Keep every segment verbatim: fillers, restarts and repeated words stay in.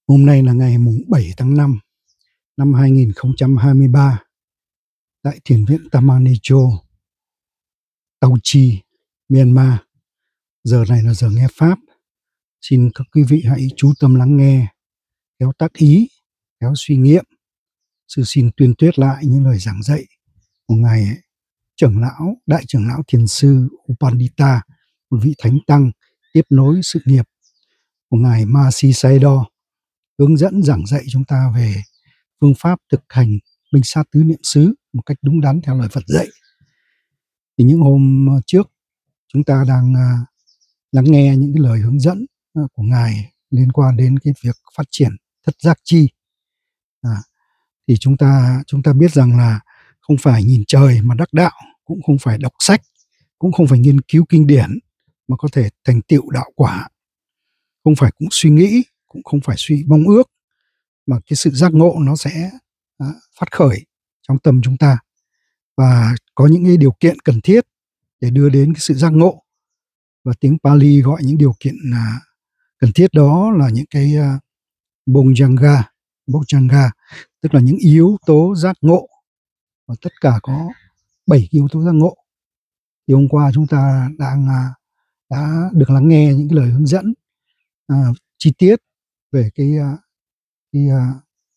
Hôm nay là ngày mùng bảy tháng năm năm hai nghìn không trăm hai mươi ba tại Thiền viện Tamanicho, Tao Chi, Myanmar. Giờ này là giờ nghe Pháp. Xin các quý vị hãy chú tâm lắng nghe, khéo tác ý, khéo suy nghiệm. Sư xin tuyên tuyết lại những lời giảng dạy của Ngài trưởng lão, Đại trưởng lão Thiền sư Upandita, một vị thánh tăng tiếp nối sự nghiệp của Ngài Mahasi Sayadaw, hướng dẫn giảng dạy chúng ta về phương pháp thực hành minh sát tứ niệm xứ một cách đúng đắn theo lời Phật dạy. Thì những hôm trước chúng ta đang uh, lắng nghe những cái lời hướng dẫn uh, của Ngài liên quan đến cái việc phát triển thất giác chi. À, thì chúng ta chúng ta biết rằng là không phải nhìn trời mà đắc đạo, cũng không phải đọc sách, cũng không phải nghiên cứu kinh điển mà có thể thành tựu đạo quả. Không phải cũng suy nghĩ, cũng không phải suy mong ước, mà cái sự giác ngộ nó sẽ à, phát khởi trong tâm chúng ta, và có những cái điều kiện cần thiết để đưa đến cái sự giác ngộ. Và tiếng Pali gọi những điều kiện à, cần thiết đó là những cái à, Bojjhanga, Bojjhanga, tức là những yếu tố giác ngộ, và tất cả có bảy yếu tố giác ngộ. Thì hôm qua chúng ta đang à, đã được lắng nghe những cái lời hướng dẫn à, chi tiết về cái à, cái, à,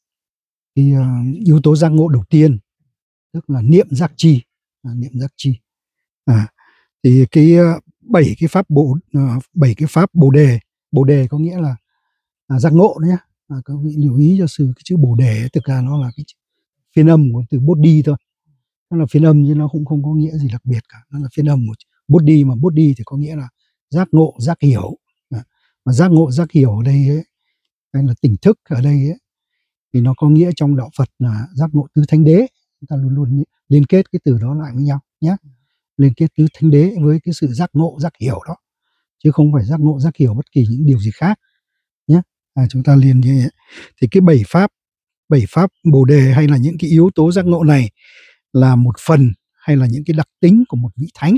cái à, yếu tố giác ngộ đầu tiên, tức là niệm giác chi, à, niệm giác chi. À, thì cái bảy cái pháp bồ bảy cái pháp bồ đề, bồ đề có nghĩa là à, giác ngộ đấy nhá. À, các vị lưu ý cho sư, cái chữ bồ đề thực ra nó là cái phiên âm của từ bodhi thôi, nó là phiên âm chứ nó cũng không có nghĩa gì đặc biệt cả, nó là phiên âm của bodhi, mà bodhi thì có nghĩa là giác ngộ, giác hiểu. À, mà giác ngộ, giác hiểu ở đây ấy, hay là tỉnh thức ở đây ấy, thì nó có nghĩa trong đạo Phật là giác ngộ tứ thánh đế. Chúng ta luôn luôn liên kết cái từ đó lại với nhau nhé, liên kết tứ thánh đế với cái sự giác ngộ, giác hiểu đó, chứ không phải giác ngộ, giác hiểu bất kỳ những điều gì khác nhé. À, chúng ta liên như vậy. Thì cái bảy pháp, bảy pháp bồ đề hay là những cái yếu tố giác ngộ này là một phần hay là những cái đặc tính của một vị thánh,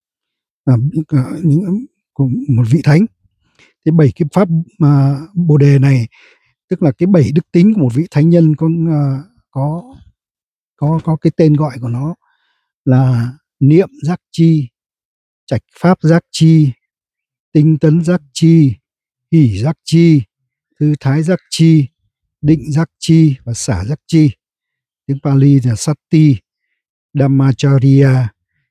à, những của một vị thánh. Thế bảy cái pháp mà bồ đề này tức là cái bảy đức tính của một vị thánh nhân, có có có có cái tên gọi của nó là niệm giác chi, trạch pháp giác chi, tinh tấn giác chi, hỷ giác chi, thư thái giác chi, định giác chi và xả giác chi. Tiếng Pali là Sati, Dhammacharya,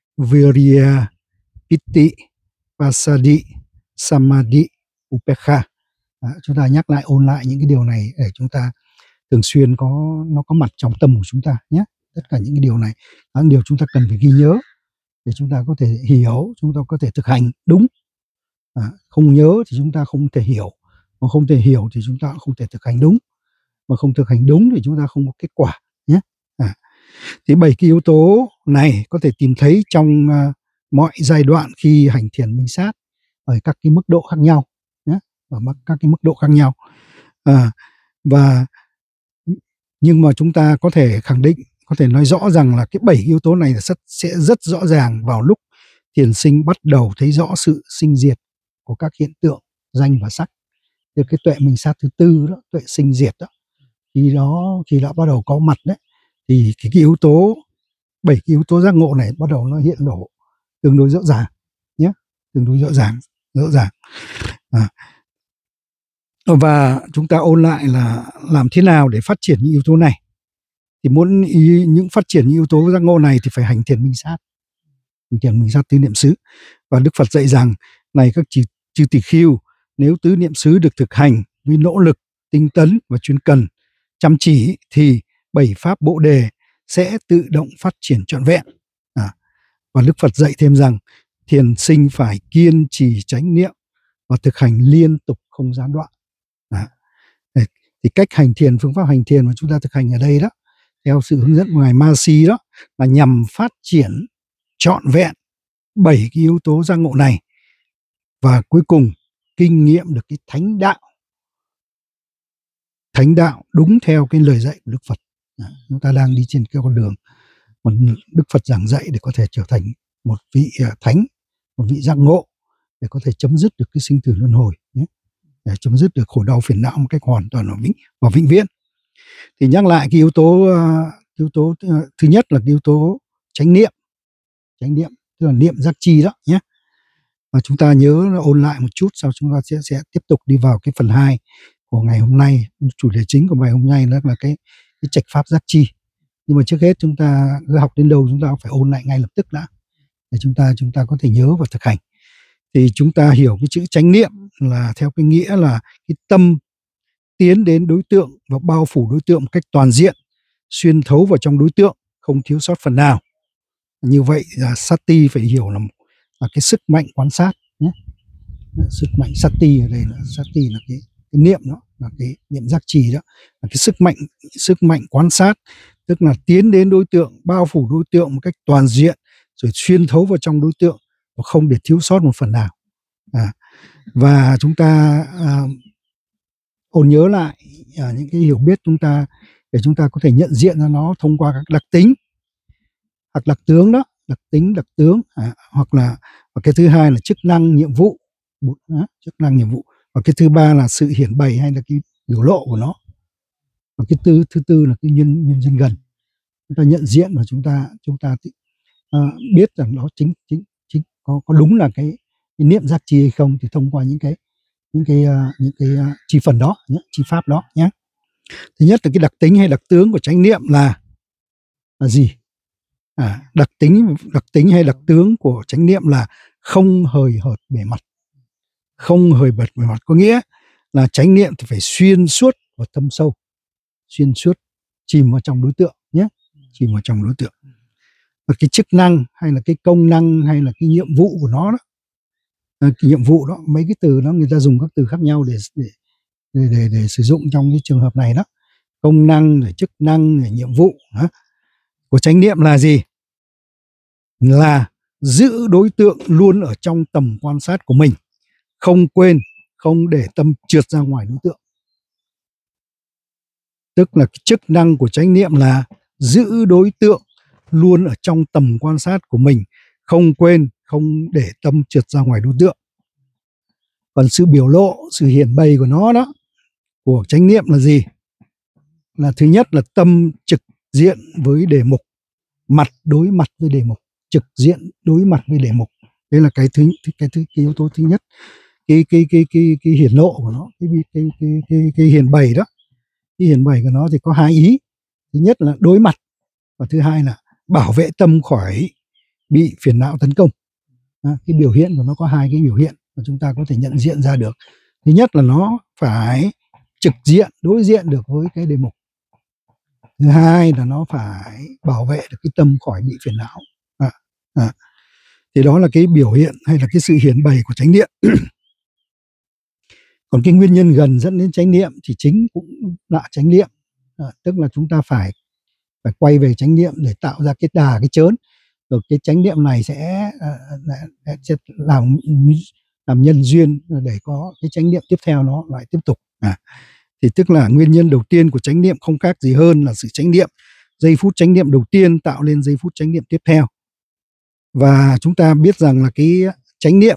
Virya, Pitti, Passaddhi, Samadhi, Upekha. Đó, chúng ta nhắc lại, ôn lại những cái điều này để chúng ta thường xuyên có nó có mặt trong tâm của chúng ta nhé. Tất cả những cái điều này là điều chúng ta cần phải ghi nhớ để chúng ta có thể hiểu, chúng ta có thể thực hành đúng. À, không nhớ thì chúng ta không thể hiểu, mà không thể hiểu thì chúng ta không thể thực hành đúng, mà không thực hành đúng thì chúng ta không có kết quả nhé. À, thì bảy cái yếu tố này có thể tìm thấy trong uh, mọi giai đoạn khi hành thiền minh sát ở các cái mức độ khác nhau nhé, ở các cái mức độ khác nhau. À, và nhưng mà chúng ta có thể khẳng định, có thể nói rõ rằng là cái bảy yếu tố này sẽ, sẽ rất rõ ràng vào lúc thiền sinh bắt đầu thấy rõ sự sinh diệt của các hiện tượng danh và sắc. Từ cái tuệ minh sát thứ tư đó, tuệ sinh diệt đó, khi đó khi đã bắt đầu có mặt đấy, thì cái, cái yếu tố bảy cái yếu tố giác ngộ này bắt đầu nó hiện lộ tương đối rõ ràng nhé, tương đối rõ ràng, rõ ràng. À, và chúng ta ôn lại là làm thế nào để phát triển những yếu tố này. Thì muốn ý, những phát triển những yếu tố giác ngộ này thì phải hành thiền minh sát, hành thiền minh sát tứ niệm xứ. Và Đức Phật dạy rằng, này các chư, chư tỳ khưu, nếu tứ niệm xứ được thực hành với nỗ lực, tinh tấn và chuyên cần, chăm chỉ, thì bảy pháp bồ đề sẽ tự động phát triển trọn vẹn. À, và Đức Phật dạy thêm rằng thiền sinh phải kiên trì chánh niệm và thực hành liên tục không gián đoạn. À, thì cách hành thiền, phương pháp hành thiền mà chúng ta thực hành ở đây đó, theo sự hướng dẫn của Ngài Mahasi đó, là nhằm phát triển trọn vẹn bảy cái yếu tố giác ngộ này, và cuối cùng kinh nghiệm được cái thánh đạo, thánh đạo đúng theo cái lời dạy của Đức Phật. À, chúng ta đang đi trên cái con đường mà Đức Phật giảng dạy để có thể trở thành một vị thánh, một vị giác ngộ, để có thể chấm dứt được cái sinh tử luân hồi nhé. để chấm dứt được khổ đau phiền não một cách hoàn toàn và vĩnh và vĩnh viễn. Thì nhắc lại cái yếu tố uh, yếu tố uh, thứ nhất là cái yếu tố chánh niệm, chánh niệm tức là niệm giác chi đó nhé. Và chúng ta nhớ ôn lại một chút, sau chúng ta sẽ sẽ tiếp tục đi vào cái phần hai của ngày hôm nay. Chủ đề chính của bài hôm nay đó là cái cái trạch pháp giác chi. Nhưng mà trước hết chúng ta cứ học đến đâu chúng ta phải ôn lại ngay lập tức đã, để chúng ta chúng ta có thể nhớ và thực hành. Thì chúng ta hiểu cái chữ chánh niệm là theo cái nghĩa là cái tâm tiến đến đối tượng và bao phủ đối tượng một cách toàn diện, xuyên thấu vào trong đối tượng, không thiếu sót phần nào. Như vậy là sati phải hiểu là, là cái sức mạnh quan sát nhé. Sức mạnh sati ở đây là sati là cái, cái niệm đó, là cái niệm giác trì đó, là cái sức mạnh sức mạnh quan sát, tức là tiến đến đối tượng, bao phủ đối tượng một cách toàn diện, rồi xuyên thấu vào trong đối tượng và không để thiếu sót một phần nào. À, và chúng ta à, ôn nhớ lại à, những cái hiểu biết chúng ta để chúng ta có thể nhận diện ra nó thông qua các đặc tính hoặc đặc tướng đó, đặc tính đặc tướng à, hoặc là và cái thứ hai là chức năng nhiệm vụ, à, chức năng nhiệm vụ và cái thứ ba là sự hiển bày hay là cái biểu lộ của nó, và cái thứ thứ tư là cái nhân nhân dân gần. Chúng ta nhận diện và chúng ta chúng ta à, biết rằng nó chính chính chính có có đúng là cái, cái niệm giác chi hay không, thì thông qua những cái những cái uh, những cái uh, chi phần đó nhé, chi pháp đó nhé. Thứ nhất là cái đặc tính hay đặc tướng của chánh niệm là là gì? À, đặc tính đặc tính hay đặc tướng của chánh niệm là không hời hợt bề mặt. Không hời hợt bề mặt có nghĩa là chánh niệm thì phải xuyên suốt và thâm sâu, xuyên suốt, chìm vào trong đối tượng nhé, chìm vào trong đối tượng. Và cái chức năng hay là cái công năng hay là cái nhiệm vụ của nó đó, cái nhiệm vụ đó, mấy cái từ đó người ta dùng các từ khác nhau để để để để, để sử dụng trong cái trường hợp này đó. Công năng, rồi chức năng, rồi nhiệm vụ đó, của chánh niệm là gì? Là giữ đối tượng luôn ở trong tầm quan sát của mình, không quên, không để tâm trượt ra ngoài đối tượng. Tức là cái chức năng của chánh niệm là giữ đối tượng luôn ở trong tầm quan sát của mình, không quên, không để tâm trượt ra ngoài đối tượng. Còn sự biểu lộ, sự hiển bày của nó đó, của chánh niệm là gì? Là thứ nhất là tâm trực diện với đề mục, mặt đối mặt với đề mục, trực diện đối mặt với đề mục. Đây là cái thứ cái thứ cái yếu tố thứ nhất. Cái cái cái cái cái hiển lộ của nó, cái cái cái cái, cái hiển bày đó. Cái hiển bày của nó thì có hai ý. Thứ nhất là đối mặt và thứ hai là bảo vệ tâm khỏi bị phiền não tấn công. À, cái biểu hiện của nó có hai cái biểu hiện mà chúng ta có thể nhận diện ra được. Thứ nhất là nó phải trực diện, đối diện được với cái đề mục. Thứ hai là nó phải bảo vệ được cái tâm khỏi bị phiền não. À, à. Thì đó là cái biểu hiện hay là cái sự hiển bày của chánh niệm. Còn cái nguyên nhân gần dẫn đến chánh niệm thì chính cũng là chánh niệm. À, tức là chúng ta phải phải quay về chánh niệm để tạo ra cái đà, cái chớn. Rồi cái chánh niệm này sẽ, sẽ làm làm nhân duyên để có cái chánh niệm tiếp theo nó lại tiếp tục. À, thì tức là nguyên nhân đầu tiên của chánh niệm không khác gì hơn là sự chánh niệm. Giây phút chánh niệm đầu tiên tạo lên giây phút chánh niệm tiếp theo. Và chúng ta biết rằng là cái chánh niệm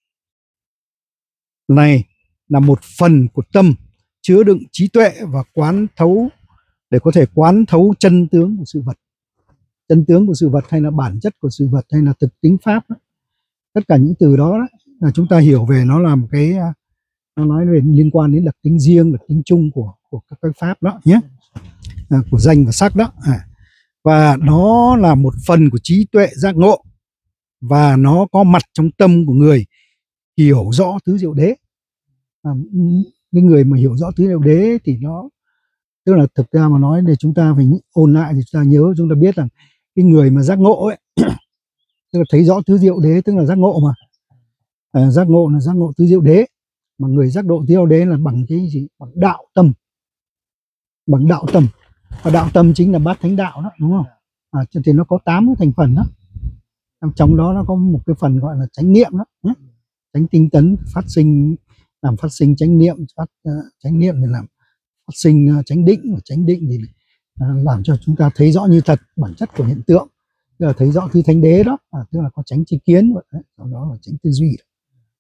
này là một phần của tâm chứa đựng trí tuệ và quán thấu, để có thể quán thấu chân tướng của sự vật. Chân tướng của sự vật hay là bản chất của sự vật hay là thực tính pháp đó. Tất cả những từ đó, đó là chúng ta hiểu về nó là một cái, nó nói về liên quan đến đặc tính riêng, đặc tính chung của của các cái pháp đó nhé, à, của danh và sắc đó. À, và nó là một phần của trí tuệ giác ngộ, và nó có mặt trong tâm của người hiểu rõ tứ diệu đế. À, cái người mà hiểu rõ tứ diệu đế thì nó, tức là thực ra mà nói để chúng ta phải ôn lại thì chúng ta nhớ, chúng ta biết rằng cái người mà giác ngộ ấy tức là thấy rõ tứ diệu đế, tức là giác ngộ mà. À, giác ngộ là giác ngộ tứ diệu đế, mà người giác ngộ tứ diệu đế là bằng cái gì? Bằng đạo tâm, bằng đạo tâm. Và đạo tâm chính là bát thánh đạo đó, đúng không? À, thì nó có tám cái thành phần đó. Trong đó nó có một cái phần gọi là chánh niệm đó nhé. Chánh tinh tấn phát sinh, làm phát sinh chánh niệm, phát uh, chánh niệm thì làm phát sinh uh, chánh định, và chánh định thì uh, làm cho chúng ta thấy rõ như thật bản chất của hiện tượng, tức là thấy rõ thứ thánh đế đó, à, tức là có chánh tri kiến, sau đó là chánh tư duy.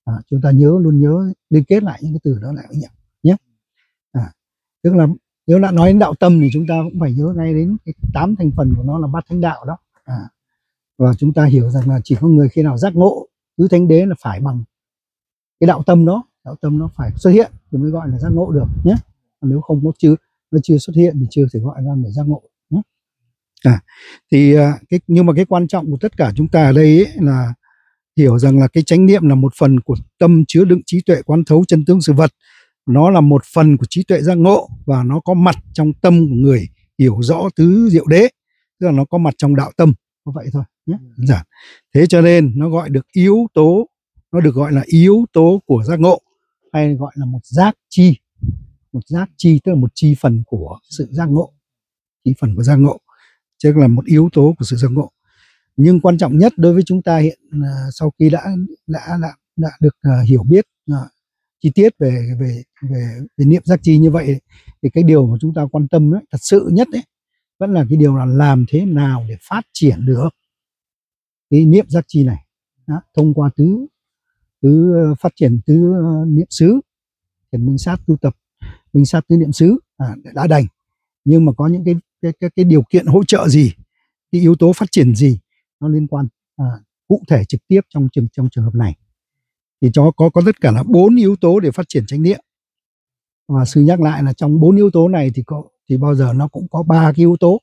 À, chúng ta nhớ luôn nhớ liên kết lại những cái từ đó lại với nhau nhé. À, tức là nếu đã nói đến đạo tâm thì chúng ta cũng phải nhớ ngay đến cái tám thành phần của nó là bát thánh đạo đó. À, và chúng ta hiểu rằng là chỉ có người khi nào giác ngộ tứ thánh đế là phải bằng cái đạo tâm đó, đạo tâm nó phải xuất hiện thì mới gọi là giác ngộ được nhé. Nếu không có chưa nó chưa xuất hiện thì chưa thể gọi là để giác ngộ nhé. À, thì cái nhưng mà cái quan trọng của tất cả chúng ta ở đây ấy là hiểu rằng là cái chánh niệm là một phần của tâm chứa đựng trí tuệ quán thấu chân tướng sự vật, nó là một phần của trí tuệ giác ngộ và nó có mặt trong tâm của người hiểu rõ tứ diệu đế, tức là nó có mặt trong đạo tâm, có vậy thôi nhé. Giản. Thế cho nên nó gọi được yếu tố, nó được gọi là yếu tố của giác ngộ, hay gọi là một giác chi, một giác chi tức là một chi phần của sự giác ngộ, chi phần của giác ngộ, chứ là một yếu tố của sự giác ngộ. Nhưng quan trọng nhất đối với chúng ta hiện uh, sau khi đã đã đã, đã được uh, hiểu biết uh, chi tiết về về về về niệm giác chi như vậy thì cái điều mà chúng ta quan tâm ấy, thật sự nhất ấy, vẫn là cái điều là làm thế nào để phát triển được cái niệm giác chi này đó, thông qua tứ tứ uh, phát triển tứ uh, niệm xứ, thiền minh sát tu tập minh sát tứ niệm xứ à, đã đành, nhưng mà có những cái cái cái, cái điều kiện hỗ trợ gì, cái yếu tố phát triển gì nó liên quan à, cụ thể trực tiếp trong trường trong trường hợp này thì cho có có tất cả là bốn yếu tố để phát triển chánh niệm. Và sư nhắc lại là trong bốn yếu tố này thì có thì bao giờ nó cũng có ba cái yếu tố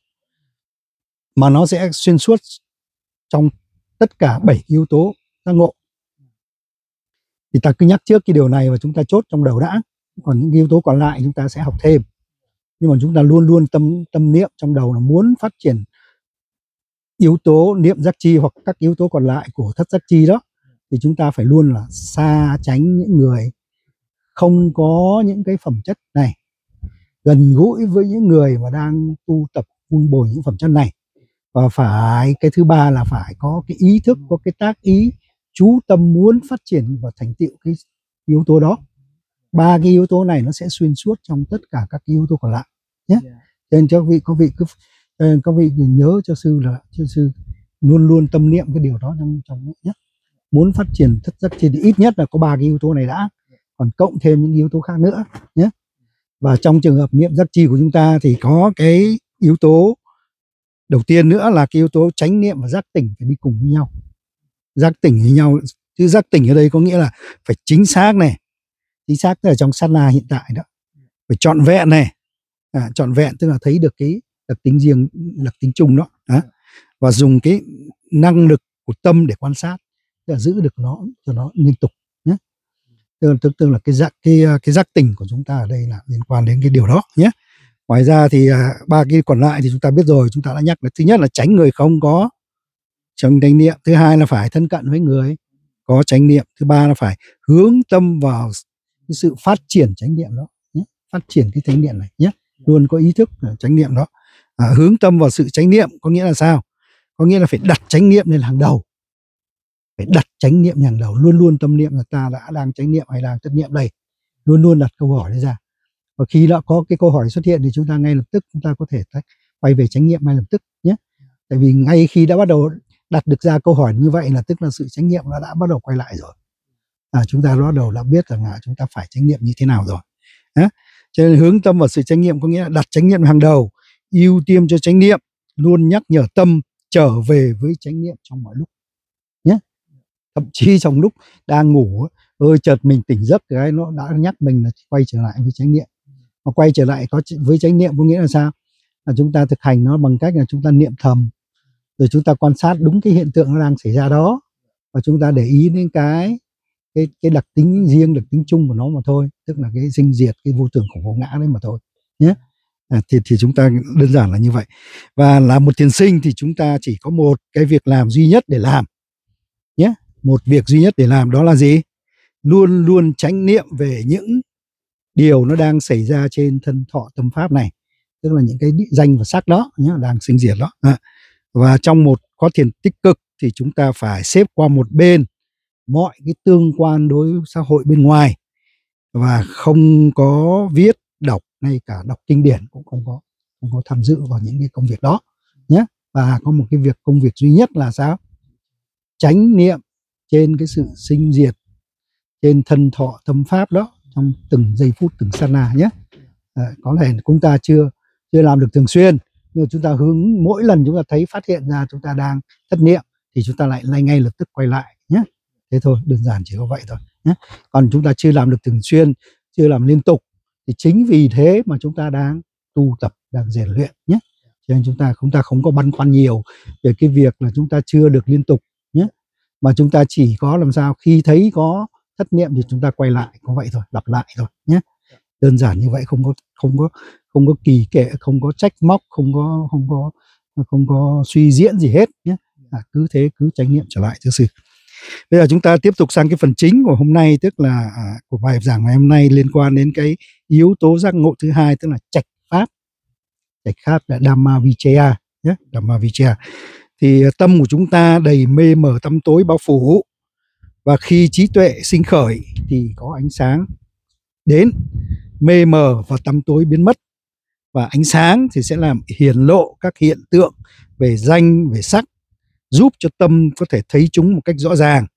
mà nó sẽ xuyên suốt trong tất cả bảy yếu tố giác ngộ. Thì ta cứ nhắc trước cái điều này và chúng ta chốt trong đầu đã, còn những yếu tố còn lại chúng ta sẽ học thêm. Nhưng mà chúng ta luôn luôn tâm tâm niệm trong đầu là muốn phát triển yếu tố niệm giác chi hoặc các yếu tố còn lại của thất giác chi đó, thì chúng ta phải luôn là xa tránh những người không có những cái phẩm chất này, gần gũi với những người mà đang tu tập vun bồi những phẩm chất này. Và phải cái thứ ba là phải có cái ý thức, có cái tác ý chú tâm muốn phát triển và thành tựu cái yếu tố đó. Ba cái yếu tố này nó sẽ xuyên suốt trong tất cả các cái yếu tố còn lại nhé. Cho nên cho quý vị có vị cứ các vị nhớ cho sư là cho sư luôn luôn tâm niệm cái điều đó trong trong nhé. Muốn phát triển thất giác chi thì ít nhất là có ba cái yếu tố này đã, còn cộng thêm những yếu tố khác nữa nhé. Và trong trường hợp niệm giác chi của chúng ta thì có cái yếu tố đầu tiên nữa là cái yếu tố chánh niệm và giác tỉnh phải đi cùng với nhau. Giác tỉnh với nhau, chứ giác tỉnh ở đây có nghĩa là phải chính xác này, chính xác tức là trong sát na hiện tại đó, phải trọn vẹn này, à, trọn vẹn tức là thấy được cái đặc tính riêng, đặc tính chung đó, đó. Và dùng cái năng lực của tâm để quan sát, tức là giữ được nó cho nó liên tục nhé. Tức, tức, tức là cái giác cái cái giác tỉnh của chúng ta ở đây là liên quan đến cái điều đó nhé. Ngoài ra thì ba cái còn lại thì chúng ta biết rồi, chúng ta đã nhắc là thứ nhất là tránh người không có trong chánh niệm, thứ hai là phải thân cận với người có chánh niệm, thứ ba là phải hướng tâm vào cái sự phát triển chánh niệm đó nhé. Phát triển cái chánh niệm này nhé, luôn có ý thức chánh niệm đó. À, hướng tâm vào sự chánh niệm có nghĩa là sao? Có nghĩa là phải đặt chánh niệm lên hàng đầu, phải đặt chánh niệm hàng đầu, luôn luôn tâm niệm là ta đã đang chánh niệm hay đang thất niệm đây, luôn luôn đặt câu hỏi ra. Và khi đã có cái câu hỏi xuất hiện thì chúng ta ngay lập tức chúng ta có thể quay về chánh niệm ngay lập tức nhé. Tại vì ngay khi đã bắt đầu đặt được ra câu hỏi như vậy là tức là sự chánh niệm nó đã bắt đầu quay lại rồi. À, chúng ta bắt đầu đã biết rằng là chúng ta phải chánh niệm như thế nào rồi. À, cho nên hướng tâm vào sự chánh niệm có nghĩa là đặt chánh niệm hàng đầu, ưu tiên cho chánh niệm, luôn nhắc nhở tâm trở về với chánh niệm trong mọi lúc nhé. Thậm chí trong lúc đang ngủ ơi chợt mình tỉnh giấc cái nó đã nhắc mình là quay trở lại với chánh niệm. Mà quay trở lại có với chánh niệm có nghĩa là sao? Là chúng ta thực hành nó bằng cách là chúng ta niệm thầm, rồi chúng ta quan sát đúng cái hiện tượng nó đang xảy ra đó, và chúng ta để ý đến cái cái cái đặc tính riêng, đặc tính chung của nó mà thôi, tức là cái sinh diệt, cái vô thường khổ vô ngã đấy mà thôi nhé. À, thì thì chúng ta đơn giản là như vậy. Và là một thiền sinh thì chúng ta chỉ có một cái việc làm duy nhất để làm nhé, một việc duy nhất để làm, đó là gì? Luôn luôn chánh niệm về những điều nó đang xảy ra trên thân thọ tâm pháp này, tức là những cái danh và sắc đó nhé, đang sinh diệt đó. À, và trong một có thiền tích cực thì chúng ta phải xếp qua một bên mọi cái tương quan đối xã hội bên ngoài, và không có viết đọc, ngay cả đọc kinh điển cũng không có không có tham dự vào những cái công việc đó nhé. Và có một cái việc công việc duy nhất là sao? Chánh niệm trên cái sự sinh diệt, trên thân thọ tâm pháp đó, trong từng giây phút từng sát na nhé. À, có thể chúng ta chưa chưa làm được thường xuyên, nhưng chúng ta hướng mỗi lần chúng ta thấy phát hiện ra chúng ta đang thất niệm thì chúng ta lại ngay ngay lập tức quay lại nhé. Thế thôi, đơn giản chỉ có vậy thôi nhé. Còn chúng ta chưa làm được thường xuyên, chưa làm liên tục thì chính vì thế mà chúng ta đang tu tập, đang rèn luyện nhé. Cho nên chúng ta chúng ta không có băn khoăn nhiều về cái việc là chúng ta chưa được liên tục nhé, mà chúng ta chỉ có làm sao khi thấy có thất niệm thì chúng ta quay lại, có vậy thôi, lặp lại thôi nhé. Đơn giản như vậy, không có không có không có kỳ kệ, không có trách móc, không có không có không có suy diễn gì hết nhé. À, cứ thế cứ chánh niệm trở lại thưa sư. Bây giờ chúng ta tiếp tục sang cái phần chính của hôm nay, tức là à, của bài giảng ngày hôm nay liên quan đến cái yếu tố giác ngộ thứ hai, tức là trạch pháp. Trạch pháp là Dhamma Vichaya nhé, Dhamma Vichaya. Thì tâm của chúng ta đầy mê mờ tăm tối bao phủ, và khi trí tuệ sinh khởi thì có ánh sáng đến, mê mờ và tăm tối biến mất, và ánh sáng thì sẽ làm hiển lộ các hiện tượng về danh, về sắc, giúp cho tâm có thể thấy chúng một cách rõ ràng.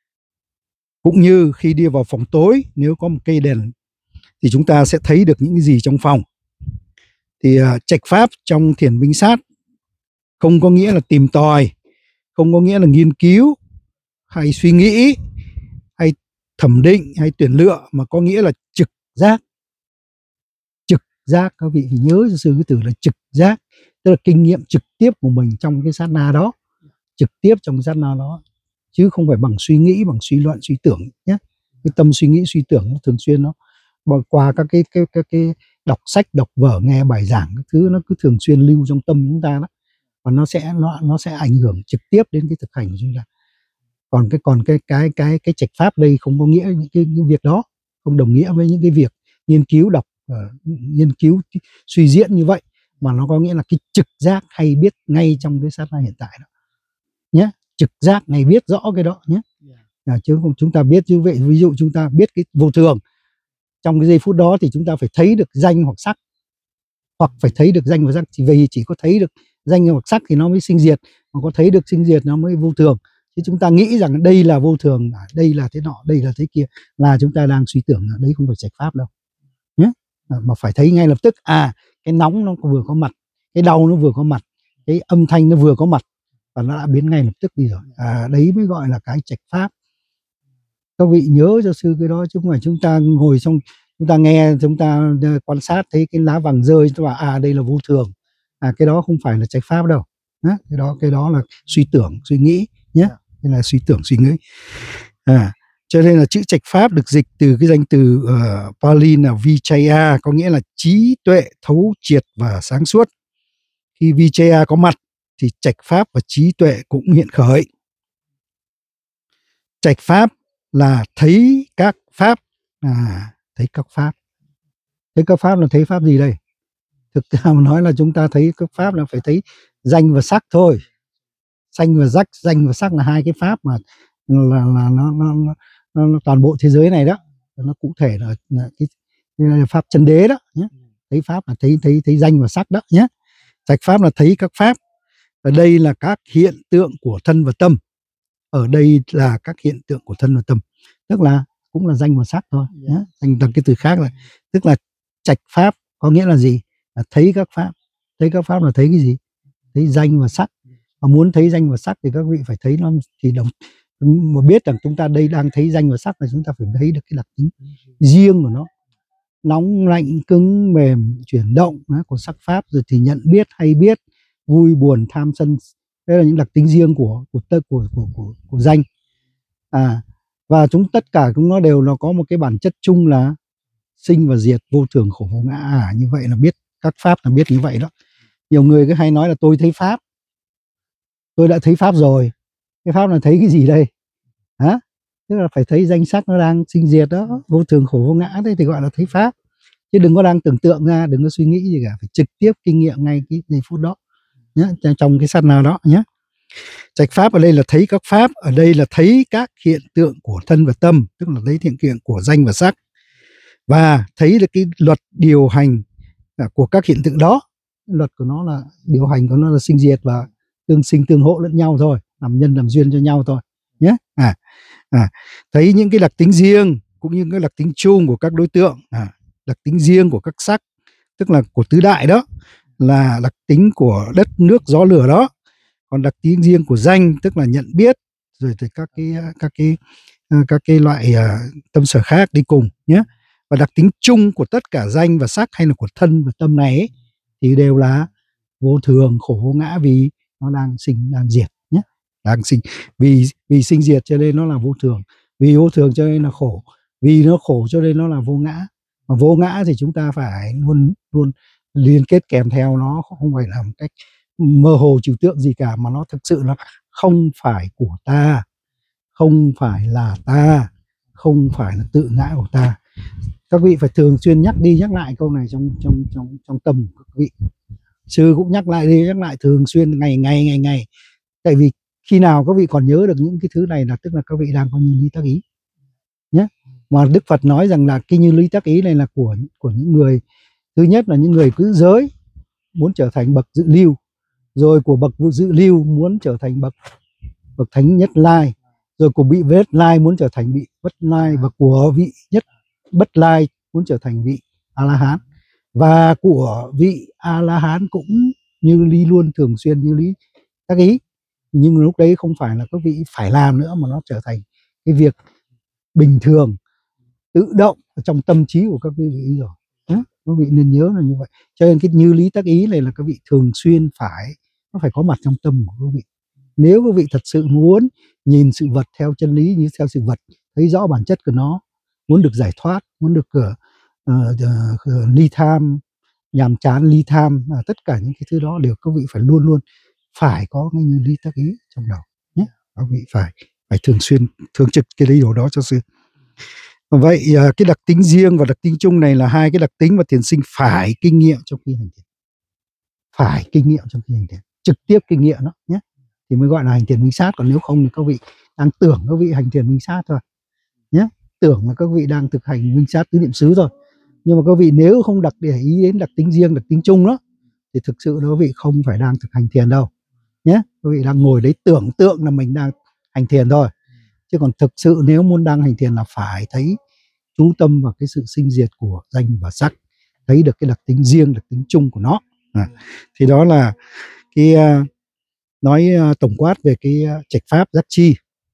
Cũng như khi đi vào phòng tối, nếu có một cây đèn thì chúng ta sẽ thấy được những cái gì trong phòng. Thì uh, trạch pháp trong thiền minh sát không có nghĩa là tìm tòi, không có nghĩa là nghiên cứu hay suy nghĩ hay thẩm định hay tuyển lựa, mà có nghĩa là trực giác. Trực giác, các vị phải nhớ cho sư cái từ là trực giác, tức là kinh nghiệm trực tiếp của mình trong cái sát na đó, trực tiếp trong cái sát na đó, chứ không phải bằng suy nghĩ, bằng suy luận, suy tưởng nhé. Cái tâm suy nghĩ, suy tưởng nó thường xuyên nó qua các cái cái cái cái đọc sách, đọc vở, nghe bài giảng, cái thứ nó cứ thường xuyên lưu trong tâm chúng ta đó, và nó sẽ nó nó sẽ ảnh hưởng trực tiếp đến cái thực hành của chúng ta. Còn cái còn cái cái cái cái trạch pháp đây không có nghĩa những cái, cái việc đó, không đồng nghĩa với những cái việc nghiên cứu đọc, uh, nghiên cứu suy diễn như vậy, mà nó có nghĩa là cái trực giác hay biết ngay trong cái sát na hiện tại đó nhé. Trực giác ngay biết rõ cái đó nhé. À, chứ không chúng ta biết như vậy, ví dụ chúng ta biết cái vô thường, trong cái giây phút đó thì chúng ta phải thấy được danh hoặc sắc, hoặc phải thấy được danh và sắc. Chỉ vì chỉ có thấy được danh hoặc sắc thì nó mới sinh diệt, mà có thấy được sinh diệt nó mới vô thường. Chứ chúng ta nghĩ rằng đây là vô thường, đây là thế nọ, đây là thế kia, là chúng ta đang suy tưởng, đấy không phải trạch pháp đâu nhé. À, mà phải thấy ngay lập tức, à cái nóng nó vừa có mặt, cái đau nó vừa có mặt, cái âm thanh nó vừa có mặt, và nó đã biến ngay lập tức đi rồi. À, đấy mới gọi là cái trạch pháp. Các vị nhớ cho sư cái đó, chứ không phải chúng ta ngồi xong chúng ta nghe, chúng ta quan sát thấy cái lá vàng rơi, chúng ta bảo à đây là vô thường. À, cái đó không phải là trạch pháp đâu. À, cái đó cái đó là suy tưởng, suy nghĩ nhé. Đây là suy tưởng, suy nghĩ. À, cho nên là chữ trạch pháp được dịch từ cái danh từ uh, Pali là Vichaya, có nghĩa là trí tuệ thấu triệt và sáng suốt. Khi Vichaya có mặt thì trạch pháp và trí tuệ cũng hiện khởi. Trạch pháp là thấy các pháp, à thấy các pháp. Thấy các pháp là thấy pháp gì đây? Thực ra mà nói là chúng ta thấy các pháp là phải thấy danh và sắc thôi. Danh và sắc, danh và sắc là hai cái pháp mà là, là nó, nó, nó, nó toàn bộ thế giới này đó. Nó cụ thể là, là cái, cái pháp chân đế đó nhé. Thấy pháp là thấy thấy thấy danh và sắc đó nhé. Trạch pháp là thấy các pháp. Ở đây là các hiện tượng của thân và tâm. Ở đây là các hiện tượng của thân và tâm, tức là cũng là danh và sắc thôi nhé. Danh là cái từ khác, là tức là trạch pháp có nghĩa là gì? Là thấy các pháp. Thấy các pháp là thấy cái gì? Thấy danh và sắc. Mà muốn thấy danh và sắc thì các vị phải thấy nó, thì đồng mà biết rằng chúng ta đây đang thấy danh và sắc là chúng ta phải thấy được cái đặc tính riêng của nó, nóng lạnh cứng mềm chuyển động của sắc pháp, rồi thì nhận biết hay biết, vui buồn tham sân. Đây là những đặc tính riêng của của của của, của, của, của danh. À, và chúng tất cả chúng nó đều nó có một cái bản chất chung là sinh và diệt, vô thường khổ vô ngã. À, như vậy là biết các pháp là biết như vậy đó. Nhiều người cứ hay nói là tôi thấy pháp, tôi đã thấy pháp rồi. Cái pháp là thấy cái gì đây? Hả? Tức là phải thấy danh sắc nó đang sinh diệt đó, vô thường khổ vô ngã đấy thì gọi là thấy pháp. Chứ đừng có đang tưởng tượng ra, đừng có suy nghĩ gì cả, phải trực tiếp kinh nghiệm ngay cái giây phút đó nhé, trong cái sát na đó nhé. Trạch pháp ở đây là thấy các pháp, ở đây là thấy các hiện tượng của thân và tâm, tức là thấy hiện tượng của danh và sắc, và thấy được cái luật điều hành của các hiện tượng đó. Luật của nó là điều hành của nó là sinh diệt và tương sinh tương hộ lẫn nhau thôi, làm nhân làm duyên cho nhau thôi nhé. À, À, thấy những cái đặc tính riêng cũng như cái đặc tính chung của các đối tượng, à, đặc tính riêng của các sắc, tức là của tứ đại đó là đặc tính của đất nước gió lửa đó, còn đặc tính riêng của danh tức là nhận biết, rồi thì các cái các cái các cái loại uh, tâm sở khác đi cùng nhé. Và đặc tính chung của tất cả danh và sắc hay là của thân và tâm này ấy, thì đều là vô thường, khổ, vô ngã, vì nó đang sinh đang diệt nhé, đang sinh vì vì sinh diệt cho nên nó là vô thường, vì vô thường cho nên là khổ, vì nó khổ cho nên nó là vô ngã. Mà vô ngã thì chúng ta phải luôn luôn liên kết kèm theo nó, không phải là một cách mơ hồ trừu tượng gì cả, mà nó thực sự là không phải của ta, không phải là ta, không phải là tự ngã của ta. Các vị phải thường xuyên nhắc đi nhắc lại câu này trong trong trong trong tâm của các vị. Sư cũng nhắc lại đi nhắc lại thường xuyên, ngày ngày ngày ngày. Tại vì khi nào các vị còn nhớ được những cái thứ này là tức là các vị đang có như lý tác ý nhé. Mà Đức Phật nói rằng là cái như lý tác ý này là của của những người, thứ nhất là những người cứ giới muốn trở thành bậc dự lưu, rồi của bậc dự lưu muốn trở thành bậc bậc thánh nhất lai, rồi của vị vết lai muốn trở thành vị bất lai, và của vị nhất bất lai muốn trở thành vị A La Hán, và của vị A La Hán cũng như lý luôn, thường xuyên như lý tác ý. Nhưng lúc đấy không phải là các vị phải làm nữa, mà nó trở thành cái việc bình thường tự động ở trong tâm trí của các vị rồi. Đó, các vị nên nhớ là như vậy. Cho nên cái như lý tác ý này là các vị thường xuyên phải, nó phải có mặt trong tâm của các vị. Nếu các vị thật sự muốn nhìn sự vật theo chân lý, như theo sự vật, thấy rõ bản chất của nó, muốn được giải thoát, muốn được uh, uh, uh, ly tham, nhàm chán ly tham, uh, tất cả những cái thứ đó đều các vị phải luôn luôn phải có cái như lý tác ý trong đầu nhé. Các vị phải phải thường xuyên thường trực cái lý đồ đó cho sư. Vậy uh, cái đặc tính riêng và đặc tính chung này là hai cái đặc tính mà thiền sinh phải kinh nghiệm trong khi hành thiền, phải kinh nghiệm trong khi hành thiền, trực tiếp kinh nghiệm nó nhé, thì mới gọi là hành thiền minh sát. Còn nếu không thì các vị đang tưởng các vị hành thiền minh sát thôi nhé, tưởng là các vị đang thực hành minh sát tứ niệm xứ thôi. Nhưng mà các vị nếu không đặc để ý đến đặc tính riêng, đặc tính chung đó, thì thực sự các vị không phải đang thực hành thiền đâu nhé. Các vị đang ngồi đấy tưởng tượng là mình đang hành thiền thôi, chứ còn thực sự nếu muốn đang hành thiền là phải thấy chú tâm vào cái sự sinh diệt của danh và sắc, thấy được cái đặc tính riêng, đặc tính chung của nó. À, thì đó là cái uh, nói uh, tổng quát về cái uh, trạch pháp giác chi.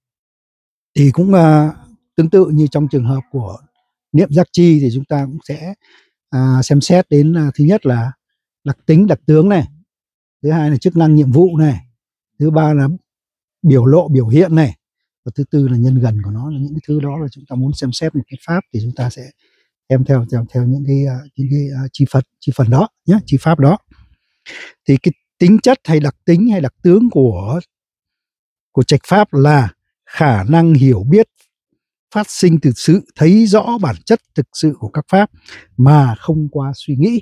Thì cũng uh, tương tự như trong trường hợp của niệm giác chi thì chúng ta cũng sẽ uh, xem xét đến uh, thứ nhất là đặc tính đặc tướng này, thứ hai là chức năng nhiệm vụ này, thứ ba là biểu lộ biểu hiện này, và thứ tư là nhân gần của nó. Là những cái thứ đó là chúng ta muốn xem xét một cái pháp thì chúng ta sẽ xem theo theo theo những cái uh, những cái uh, chi phật chi phần đó nhé, chi pháp đó. Thì cái tính chất hay đặc tính hay đặc tướng của của trạch pháp là khả năng hiểu biết phát sinh từ sự thấy rõ bản chất thực sự của các pháp mà không qua suy nghĩ.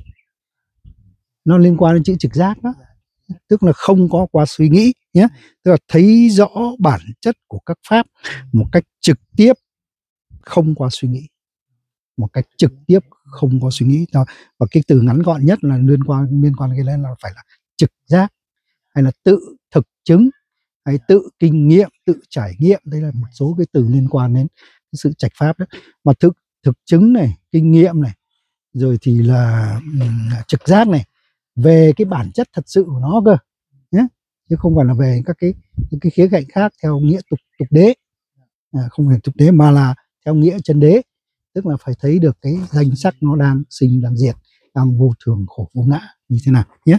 Nó liên quan đến chữ trực giác đó, tức là không có qua suy nghĩ nhé, tức là thấy rõ bản chất của các pháp một cách trực tiếp, không qua suy nghĩ, một cách trực tiếp không có suy nghĩ. Và cái từ ngắn gọn nhất là liên quan liên quan cái này là phải là trực giác, hay là tự thực chứng, hay tự kinh nghiệm, tự trải nghiệm. Đây là một số cái từ liên quan đến cái sự trạch pháp đó. Mà thực thực chứng này, kinh nghiệm này, rồi thì là um, trực giác này, về cái bản chất thật sự của nó cơ nhé, chứ không phải là về các cái những cái khía cạnh khác theo nghĩa tục tục đế, à, không phải tục đế mà là theo nghĩa chân đế, tức là phải thấy được cái danh sắc nó đang sinh đang diệt, đang vô thường khổ vô ngã như thế nào nhé.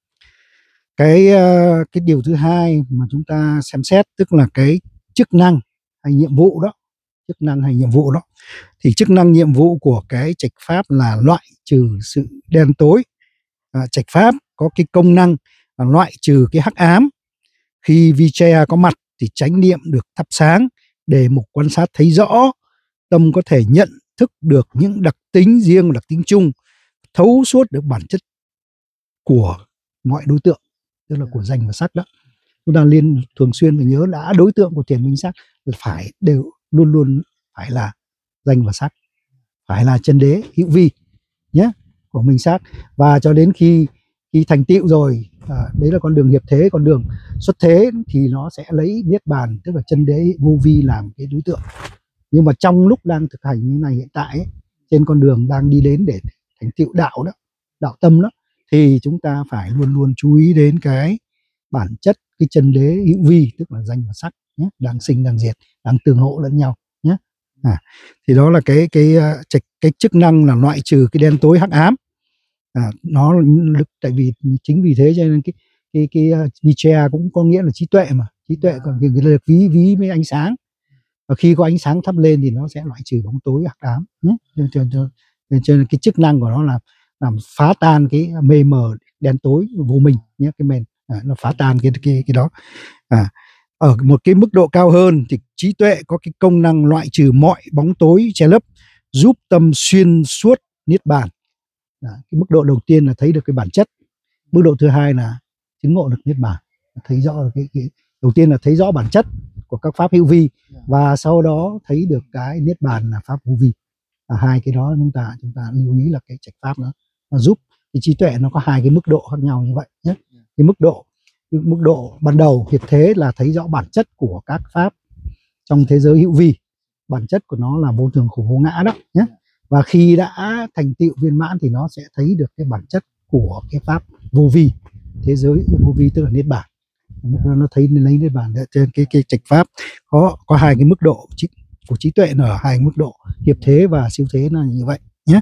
Cái cái điều thứ hai mà chúng ta xem xét tức là cái chức năng hay nhiệm vụ đó, chức năng hay nhiệm vụ đó. Thì chức năng nhiệm vụ của cái trạch pháp là loại trừ sự đen tối. À, trạch pháp có cái công năng là loại trừ cái hắc ám. Khi Vicaya có mặt thì chánh niệm được thắp sáng để mục quan sát thấy rõ, tâm có thể nhận thức được những đặc tính riêng, đặc tính chung, thấu suốt được bản chất của mọi đối tượng, tức là của danh và sắc đó. Chúng ta liên thường xuyên phải nhớ đã đối tượng của thiền minh sát là phải đều luôn luôn phải là danh và sắc, phải là chân đế hữu vi nhé của minh sát. Và cho đến khi khi thành tựu rồi À, đấy là con đường hiệp thế. Con đường xuất thế thì nó sẽ lấy niết bàn, tức là chân đế vô vi làm cái đối tượng. Nhưng mà trong lúc đang thực hành như này hiện tại ấy, trên con đường đang đi đến để thành tựu đạo đó, đạo tâm đó, thì chúng ta phải luôn luôn chú ý đến cái bản chất, cái chân đế hữu vi, tức là danh và sắc nhé, đang sinh đang diệt, đang tương hỗ lẫn nhau nhé. À, thì đó là cái cái cái, cái chức năng là loại trừ cái đen tối hắc ám. À, nó tại vì chính vì thế cho nên cái cái cái Vichya cũng có nghĩa là trí tuệ mà, trí tuệ còn cái được ví ví với ánh sáng, và khi có ánh sáng thắp lên thì nó sẽ loại trừ bóng tối hắc ám nhé. Cho nên cái chức năng của nó là làm phá tan cái mê mờ đen tối vô minh nhé, cái men à, nó phá tan cái cái cái đó. À, ở một cái mức độ cao hơn thì trí tuệ có cái công năng loại trừ mọi bóng tối che lấp, giúp tâm xuyên suốt niết bàn. À, cái mức độ đầu tiên là thấy được cái bản chất, mức độ thứ hai là chứng ngộ được niết bàn, thấy rõ cái, cái đầu tiên là thấy rõ bản chất của các pháp hữu vi, và sau đó thấy được cái niết bàn là pháp vô vi. À, hai cái đó chúng ta chúng ta lưu ý là cái trạch pháp nó, nó giúp cái trí tuệ nó có hai cái mức độ khác nhau như vậy nhé. Cái mức độ cái mức độ ban đầu hiệp thế là thấy rõ bản chất của các pháp trong thế giới hữu vi, bản chất của nó là vô thường khổ vô ngã đó nhé. Và khi đã thành tựu viên mãn thì nó sẽ thấy được cái bản chất của cái pháp vô vi, thế giới vô vi tức là niết bàn. Nó thấy lấy niết bàn trên cái cái trạch pháp có có hai cái mức độ của trí tuệ là ở hai mức độ hiệp thế và siêu thế là như vậy nhé.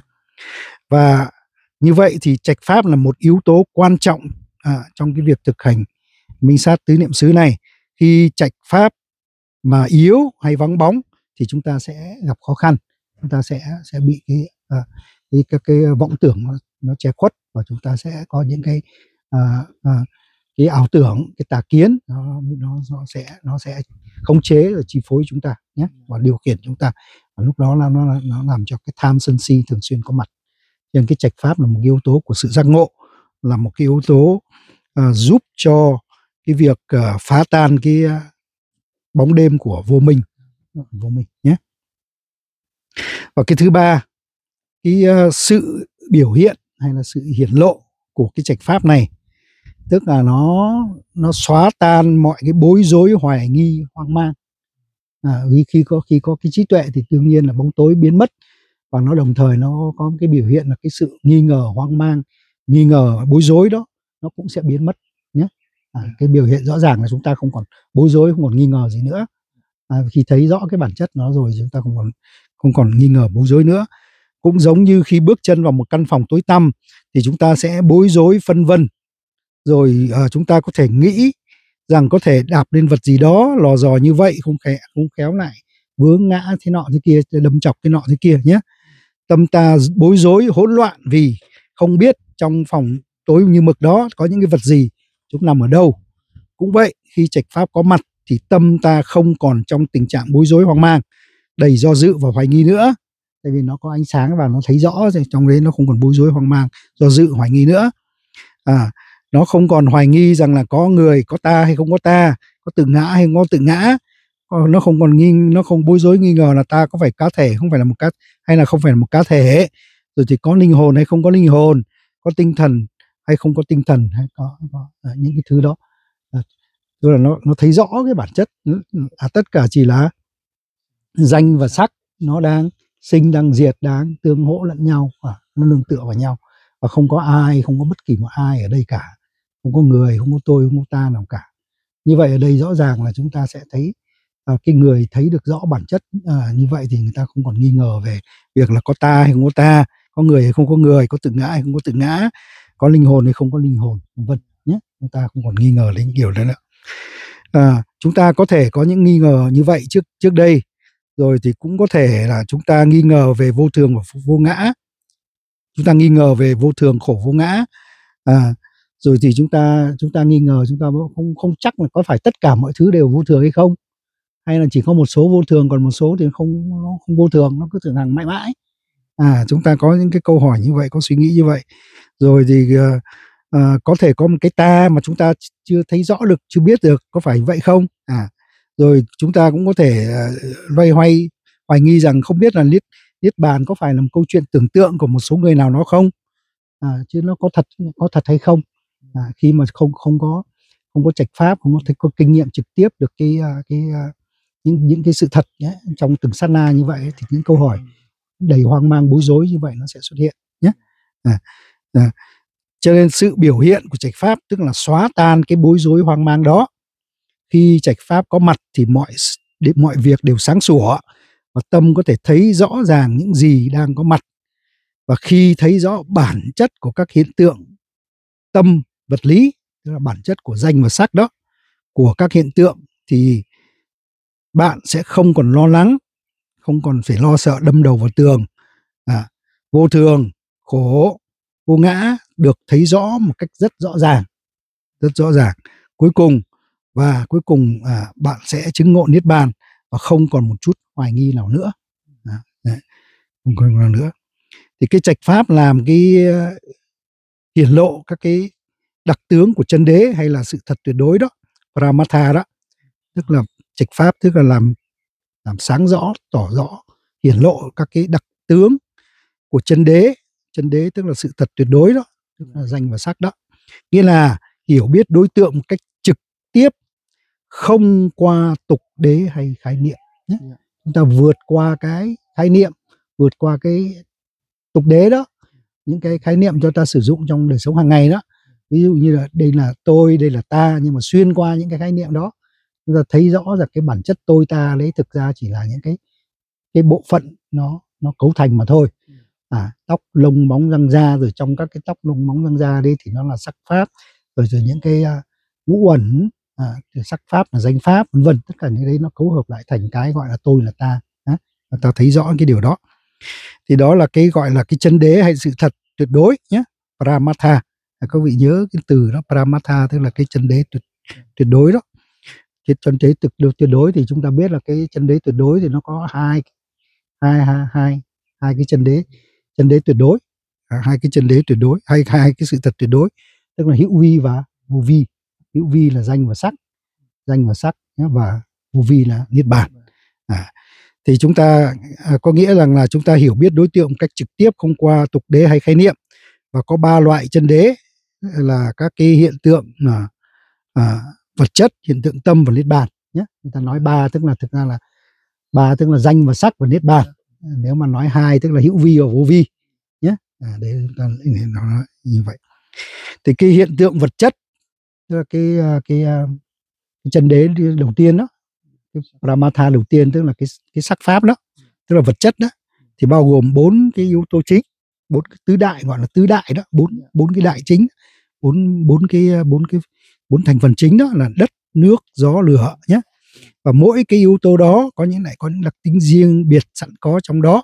Và như vậy thì trạch pháp là một yếu tố quan trọng à, trong cái việc thực hành minh sát tứ niệm xứ này. Khi trạch pháp mà yếu hay vắng bóng thì chúng ta sẽ gặp khó khăn, chúng ta sẽ sẽ bị cái à, cái, cái, cái vọng tưởng nó, nó che khuất, và chúng ta sẽ có những cái à, à, cái ảo tưởng, cái tà kiến nó, nó nó sẽ nó sẽ khống chế và chi phối chúng ta nhé, và điều khiển chúng ta. Và lúc đó là nó nó làm cho cái tham sân si thường xuyên có mặt. Nên cái trạch pháp là một yếu tố của sự giác ngộ, là một cái yếu tố uh, giúp cho cái việc uh, phá tan cái uh, bóng đêm của vô minh, vô minh nhé. Và cái thứ ba, cái uh, sự biểu hiện hay là sự hiển lộ của cái trạch pháp này, tức là nó nó xóa tan mọi cái bối rối, hoài nghi, hoang mang. À, vì khi có khi có cái trí tuệ thì đương nhiên là bóng tối biến mất, và nó đồng thời nó có cái biểu hiện là cái sự nghi ngờ, hoang mang, nghi ngờ, bối rối đó nó cũng sẽ biến mất nhé. À, cái biểu hiện rõ ràng là chúng ta không còn bối rối, không còn nghi ngờ gì nữa. À, khi thấy rõ cái bản chất nó rồi chúng ta không còn không còn nghi ngờ, bối rối nữa. Cũng giống như khi bước chân vào một căn phòng tối tăm thì chúng ta sẽ bối rối, phân vân, rồi uh, chúng ta có thể nghĩ rằng có thể đạp lên vật gì đó lò dò như vậy, không khéo, không khéo lại vướng ngã thế nọ thế kia, đâm chọc thế nọ thế kia nhé. Tâm ta bối rối, hỗn loạn vì không biết trong phòng tối như mực đó có những cái vật gì, chúng nằm ở đâu. Cũng vậy, khi trạch pháp có mặt thì tâm ta không còn trong tình trạng bối rối, hoang mang, đầy do dự và hoài nghi nữa. Tại vì nó có ánh sáng và nó thấy rõ rồi, trong đấy nó không còn bối rối, hoang mang, do dự, hoài nghi nữa. À, nó không còn hoài nghi rằng là có người, có ta hay không có ta, có tự ngã hay không có tự ngã. Nó không còn nghi, nó không bối rối nghi ngờ là ta có phải cá thể, không phải là một cá, hay là không phải là một cá thể, rồi thì có linh hồn hay không có linh hồn, có tinh thần hay không có tinh thần, hay có, có à, những cái thứ đó. À, tức là nó nó thấy rõ cái bản chất. À, tất cả chỉ là danh và sắc, nó đang sinh đang diệt, đang tương hỗ lẫn nhau, à, nó nương tựa vào nhau, và không có ai, không có bất kỳ một ai ở đây cả, không có người, không có tôi, không có ta nào cả. Như vậy ở đây rõ ràng là chúng ta sẽ thấy à, cái người thấy được rõ bản chất à, như vậy thì người ta không còn nghi ngờ về việc là có ta hay không có ta, có người hay không có người, có tự ngã hay không có tự ngã, có linh hồn hay không có linh hồn, vân vân nhé. Chúng ta không còn nghi ngờ đến kiểu đó nữa. À, chúng ta có thể có những nghi ngờ như vậy trước trước đây, rồi thì cũng có thể là chúng ta nghi ngờ về vô thường và vô ngã, chúng ta nghi ngờ về vô thường khổ vô ngã, à, rồi thì chúng ta chúng ta nghi ngờ, chúng ta không không chắc là có phải tất cả mọi thứ đều vô thường hay không, hay là chỉ có một số vô thường, còn một số thì không không vô thường, nó cứ thường hằng mãi mãi. À, chúng ta có những cái câu hỏi như vậy, có suy nghĩ như vậy, rồi thì uh, uh, có thể có một cái ta mà chúng ta chưa thấy rõ được, chưa biết được có phải vậy không. À, rồi chúng ta cũng có thể uh, loay hoay hoài nghi rằng không biết là niết niết bàn có phải là một câu chuyện tưởng tượng của một số người nào đó không, à, chứ nó có thật có thật hay không. À, khi mà không không có không có trạch pháp, không có thấy có kinh nghiệm trực tiếp được cái cái những những cái sự thật nhé, trong từng sát na như vậy thì những câu hỏi đầy hoang mang bối rối như vậy nó sẽ xuất hiện nhé. À, à, cho nên sự biểu hiện của trạch pháp tức là xóa tan cái bối rối hoang mang đó. Khi trạch pháp có mặt thì mọi mọi việc đều sáng sủa và tâm có thể thấy rõ ràng những gì đang có mặt. Và khi thấy rõ bản chất của các hiện tượng tâm vật lý, tức là bản chất của danh và sắc đó, của các hiện tượng, thì bạn sẽ không còn lo lắng, không còn phải lo sợ đâm đầu vào tường. À, vô thường, khổ, vô ngã được thấy rõ một cách rất rõ ràng, rất rõ ràng. Cuối cùng và cuối cùng à, bạn sẽ chứng ngộ niết bàn và không còn một chút hoài nghi nào nữa. À, đấy, không còn nào nữa. Thì cái trạch pháp làm cái uh, hiển lộ các cái đặc tướng của chân đế hay là sự thật tuyệt đối đó, Paramatha đó, tức là trạch pháp tức là làm làm sáng rõ, tỏ rõ, hiển lộ các cái đặc tướng của chân đế. Chân đế tức là sự thật tuyệt đối đó, tức là danh và sắc đó. Nghĩa là hiểu biết đối tượng một cách trực tiếp, không qua tục đế hay khái niệm nhé. Chúng ta vượt qua cái khái niệm, vượt qua cái tục đế đó, những cái khái niệm cho ta sử dụng trong đời sống hàng ngày đó. Ví dụ như là đây là tôi, đây là ta, nhưng mà xuyên qua những cái khái niệm đó chúng ta thấy rõ rằng cái bản chất tôi ta đấy thực ra chỉ là những cái cái bộ phận nó nó cấu thành mà thôi. À, tóc lông móng răng da, rồi trong các cái tóc lông móng răng da đấy thì nó là sắc pháp, rồi rồi những cái uh, ngũ uẩn, à, sắc pháp là danh pháp, vân vân, tất cả những đấy nó cấu hợp lại thành cái gọi là tôi là ta. À, ta thấy rõ cái điều đó. Thì đó là cái gọi là cái chân đế hay sự thật tuyệt đối nhé, Paramatha. À, các vị nhớ cái từ đó, Paramatha tức là cái chân đế tuyệt tuyệt đối đó. Cái chân đế tuyệt tuyệt đối thì chúng ta biết là cái chân đế tuyệt đối thì nó có hai hai hai hai hai cái chân đế chân đế tuyệt đối, à, hai cái chân đế tuyệt đối, hai hai cái sự thật tuyệt đối, tức là hữu vi và vô vi. Hữu vi là danh và sắc, danh và sắc nhé, và vô vi là niết bàn. À, thì chúng ta à, có nghĩa rằng là chúng ta hiểu biết đối tượng một cách trực tiếp, không qua tục đế hay khái niệm. Và có ba loại chân đế là các cái hiện tượng là à, vật chất, hiện tượng tâm và niết bàn nhé. Người ta nói ba tức là thực ra là ba tức là danh và sắc và niết bàn. Nếu mà nói hai tức là hữu vi và vô vi nhé. À, để ta nói như vậy. Thì cái hiện tượng vật chất, tức là cái cái, cái, cái chân đế đầu tiên đó, cái Paramatha đầu tiên tức là cái cái sắc pháp đó, tức là vật chất đó, thì bao gồm bốn cái yếu tố chính, bốn cái tứ đại, gọi là tứ đại đó, bốn bốn cái đại chính, bốn bốn cái bốn cái bốn thành phần chính đó là đất, nước, gió, lửa nhé. Và mỗi cái yếu tố đó có những lại có những đặc tính riêng biệt sẵn có trong đó,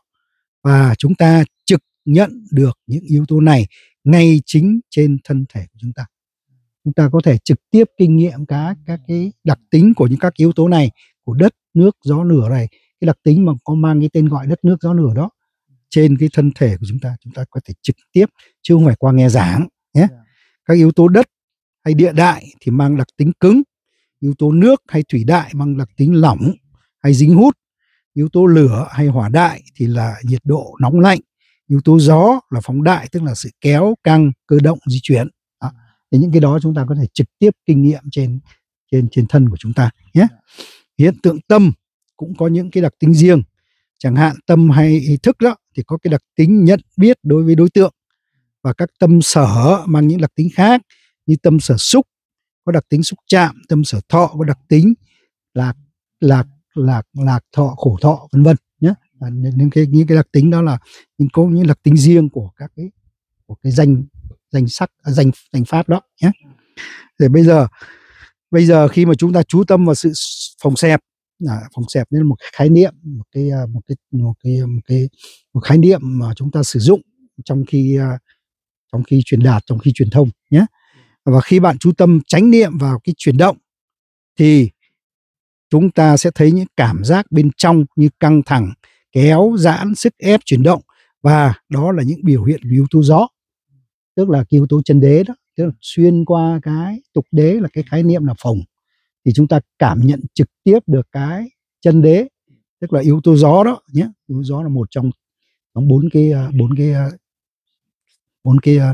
và chúng ta trực nhận được những yếu tố này ngay chính trên thân thể của chúng ta. Chúng ta có thể trực tiếp kinh nghiệm các các cái đặc tính của những các yếu tố này, của đất, nước, gió, lửa này, cái đặc tính mà có mang cái tên gọi đất, nước, gió, lửa đó trên cái thân thể của chúng ta, chúng ta có thể trực tiếp chứ không phải qua nghe giảng nhé. Các yếu tố đất hay địa đại thì mang đặc tính cứng, yếu tố nước hay thủy đại mang đặc tính lỏng hay dính hút, yếu tố lửa hay hỏa đại thì là nhiệt độ nóng lạnh, yếu tố gió là phóng đại tức là sự kéo căng, cơ động, di chuyển. Đó. Thì những cái đó chúng ta có thể trực tiếp kinh nghiệm trên trên trên thân của chúng ta nhé. Hiện tượng tâm cũng có những cái đặc tính riêng, chẳng hạn tâm hay ý thức đó thì có cái đặc tính nhận biết đối với đối tượng, và các tâm sở mang những đặc tính khác, như tâm sở xúc có đặc tính xúc chạm, tâm sở thọ có đặc tính lạc lạc lạc lạc thọ, khổ thọ, vân vân nhé. Những cái những cái đặc tính đó là những có những đặc tính riêng của các cái của cái danh danh sắc danh danh pháp đó nhé. Rồi bây giờ bây giờ khi mà chúng ta chú tâm vào sự phòng xẹp, à, phòng xẹp nên một khái niệm, một cái một cái một cái một cái một khái niệm mà chúng ta sử dụng trong khi trong khi truyền đạt, trong khi truyền thông nhé. Và khi bạn chú tâm chánh niệm vào cái chuyển động thì chúng ta sẽ thấy những cảm giác bên trong như căng thẳng, kéo giãn, sức ép, chuyển động, và đó là những biểu hiện của yếu tố gió, tức là yếu tố chân đế đó, tức là xuyên qua cái tục đế là cái khái niệm là phòng, thì chúng ta cảm nhận trực tiếp được cái chân đế, tức là yếu tố gió đó nhé. Yếu tố gió là một trong trong bốn cái bốn cái bốn cái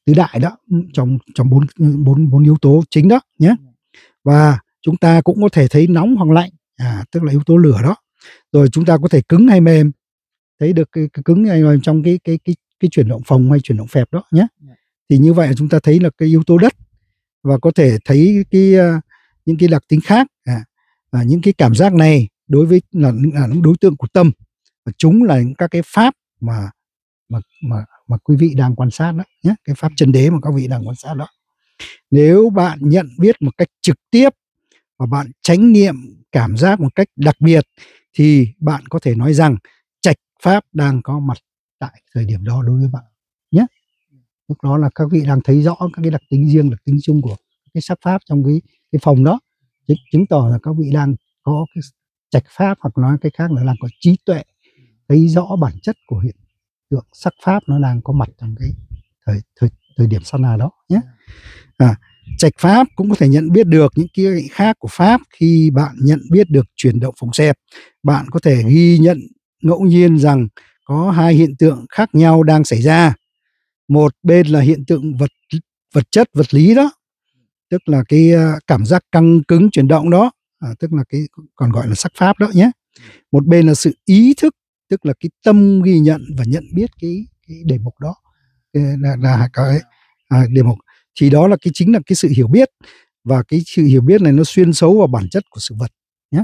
tứ đại đó, trong trong bốn bốn bốn yếu tố chính đó nhé. Và chúng ta cũng có thể thấy nóng hoặc lạnh, à, tức là yếu tố lửa đó. Rồi chúng ta có thể cứng hay mềm, thấy được cái, cái cứng hay mềm trong cái cái cái cái chuyển động phồng hay chuyển động phẹp đó nhé. Thì như vậy chúng ta thấy là cái yếu tố đất, và có thể thấy cái uh, những cái đặc tính khác, à, à, những cái cảm giác này đối với là, là những đối tượng của tâm, và chúng là những các cái pháp mà mà mà mà quý vị đang quan sát đó nhé, cái pháp chân đế mà các vị đang quan sát đó. Nếu bạn nhận biết một cách trực tiếp và bạn chánh niệm cảm giác một cách đặc biệt, thì bạn có thể nói rằng trạch pháp đang có mặt tại thời điểm đó đối với bạn nhé. Lúc đó là các vị đang thấy rõ các cái đặc tính riêng, đặc tính chung của cái sắc pháp trong cái cái phòng đó, chứng, chứng tỏ là các vị đang có cái trạch pháp, hoặc nói cái khác là đang có trí tuệ, thấy rõ bản chất của hiện tượng sắc pháp nó đang có mặt trong cái thời thời thời điểm sát na đó nhé. À, trạch pháp cũng có thể nhận biết được những kia khác của pháp. Khi bạn nhận biết được chuyển động phồng xẹp, bạn có thể ghi nhận ngẫu nhiên rằng có hai hiện tượng khác nhau đang xảy ra. Một bên là hiện tượng vật vật chất vật lý đó, tức là cái cảm giác căng cứng chuyển động đó, à, tức là cái còn gọi là sắc pháp đó nhé. Một bên là sự ý thức, tức là cái tâm ghi nhận và nhận biết cái cái đề mục đó, là, là cái à, đề mục. Thì đó là cái chính là cái sự hiểu biết, và cái sự hiểu biết này nó xuyên thấu vào bản chất của sự vật nhé.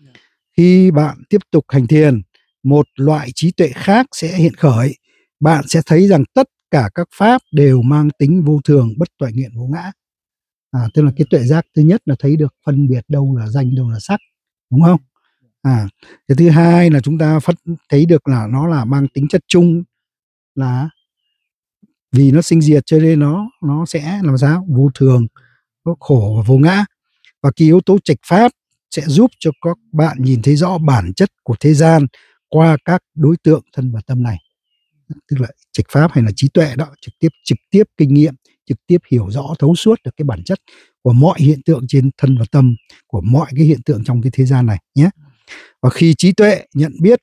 Khi bạn tiếp tục hành thiền, một loại trí tuệ khác sẽ hiện khởi. Bạn sẽ thấy rằng tất cả các pháp đều mang tính vô thường, bất toại nguyện, vô ngã. À, tức là cái tuệ giác thứ nhất là thấy được phân biệt đâu là danh, đâu là sắc, đúng không? À, cái thứ hai là chúng ta phát thấy được là nó là mang tính chất chung, là vì nó sinh diệt cho nên nó nó sẽ làm sao vô thường, có khổ và vô ngã. Và cái yếu tố trạch pháp sẽ giúp cho các bạn nhìn thấy rõ bản chất của thế gian qua các đối tượng thân và tâm này, tức là trạch pháp hay là trí tuệ đó, trực tiếp trực tiếp kinh nghiệm, trực tiếp hiểu rõ thấu suốt được cái bản chất của mọi hiện tượng trên thân và tâm, của mọi cái hiện tượng trong cái thế gian này nhé. Và khi trí tuệ nhận biết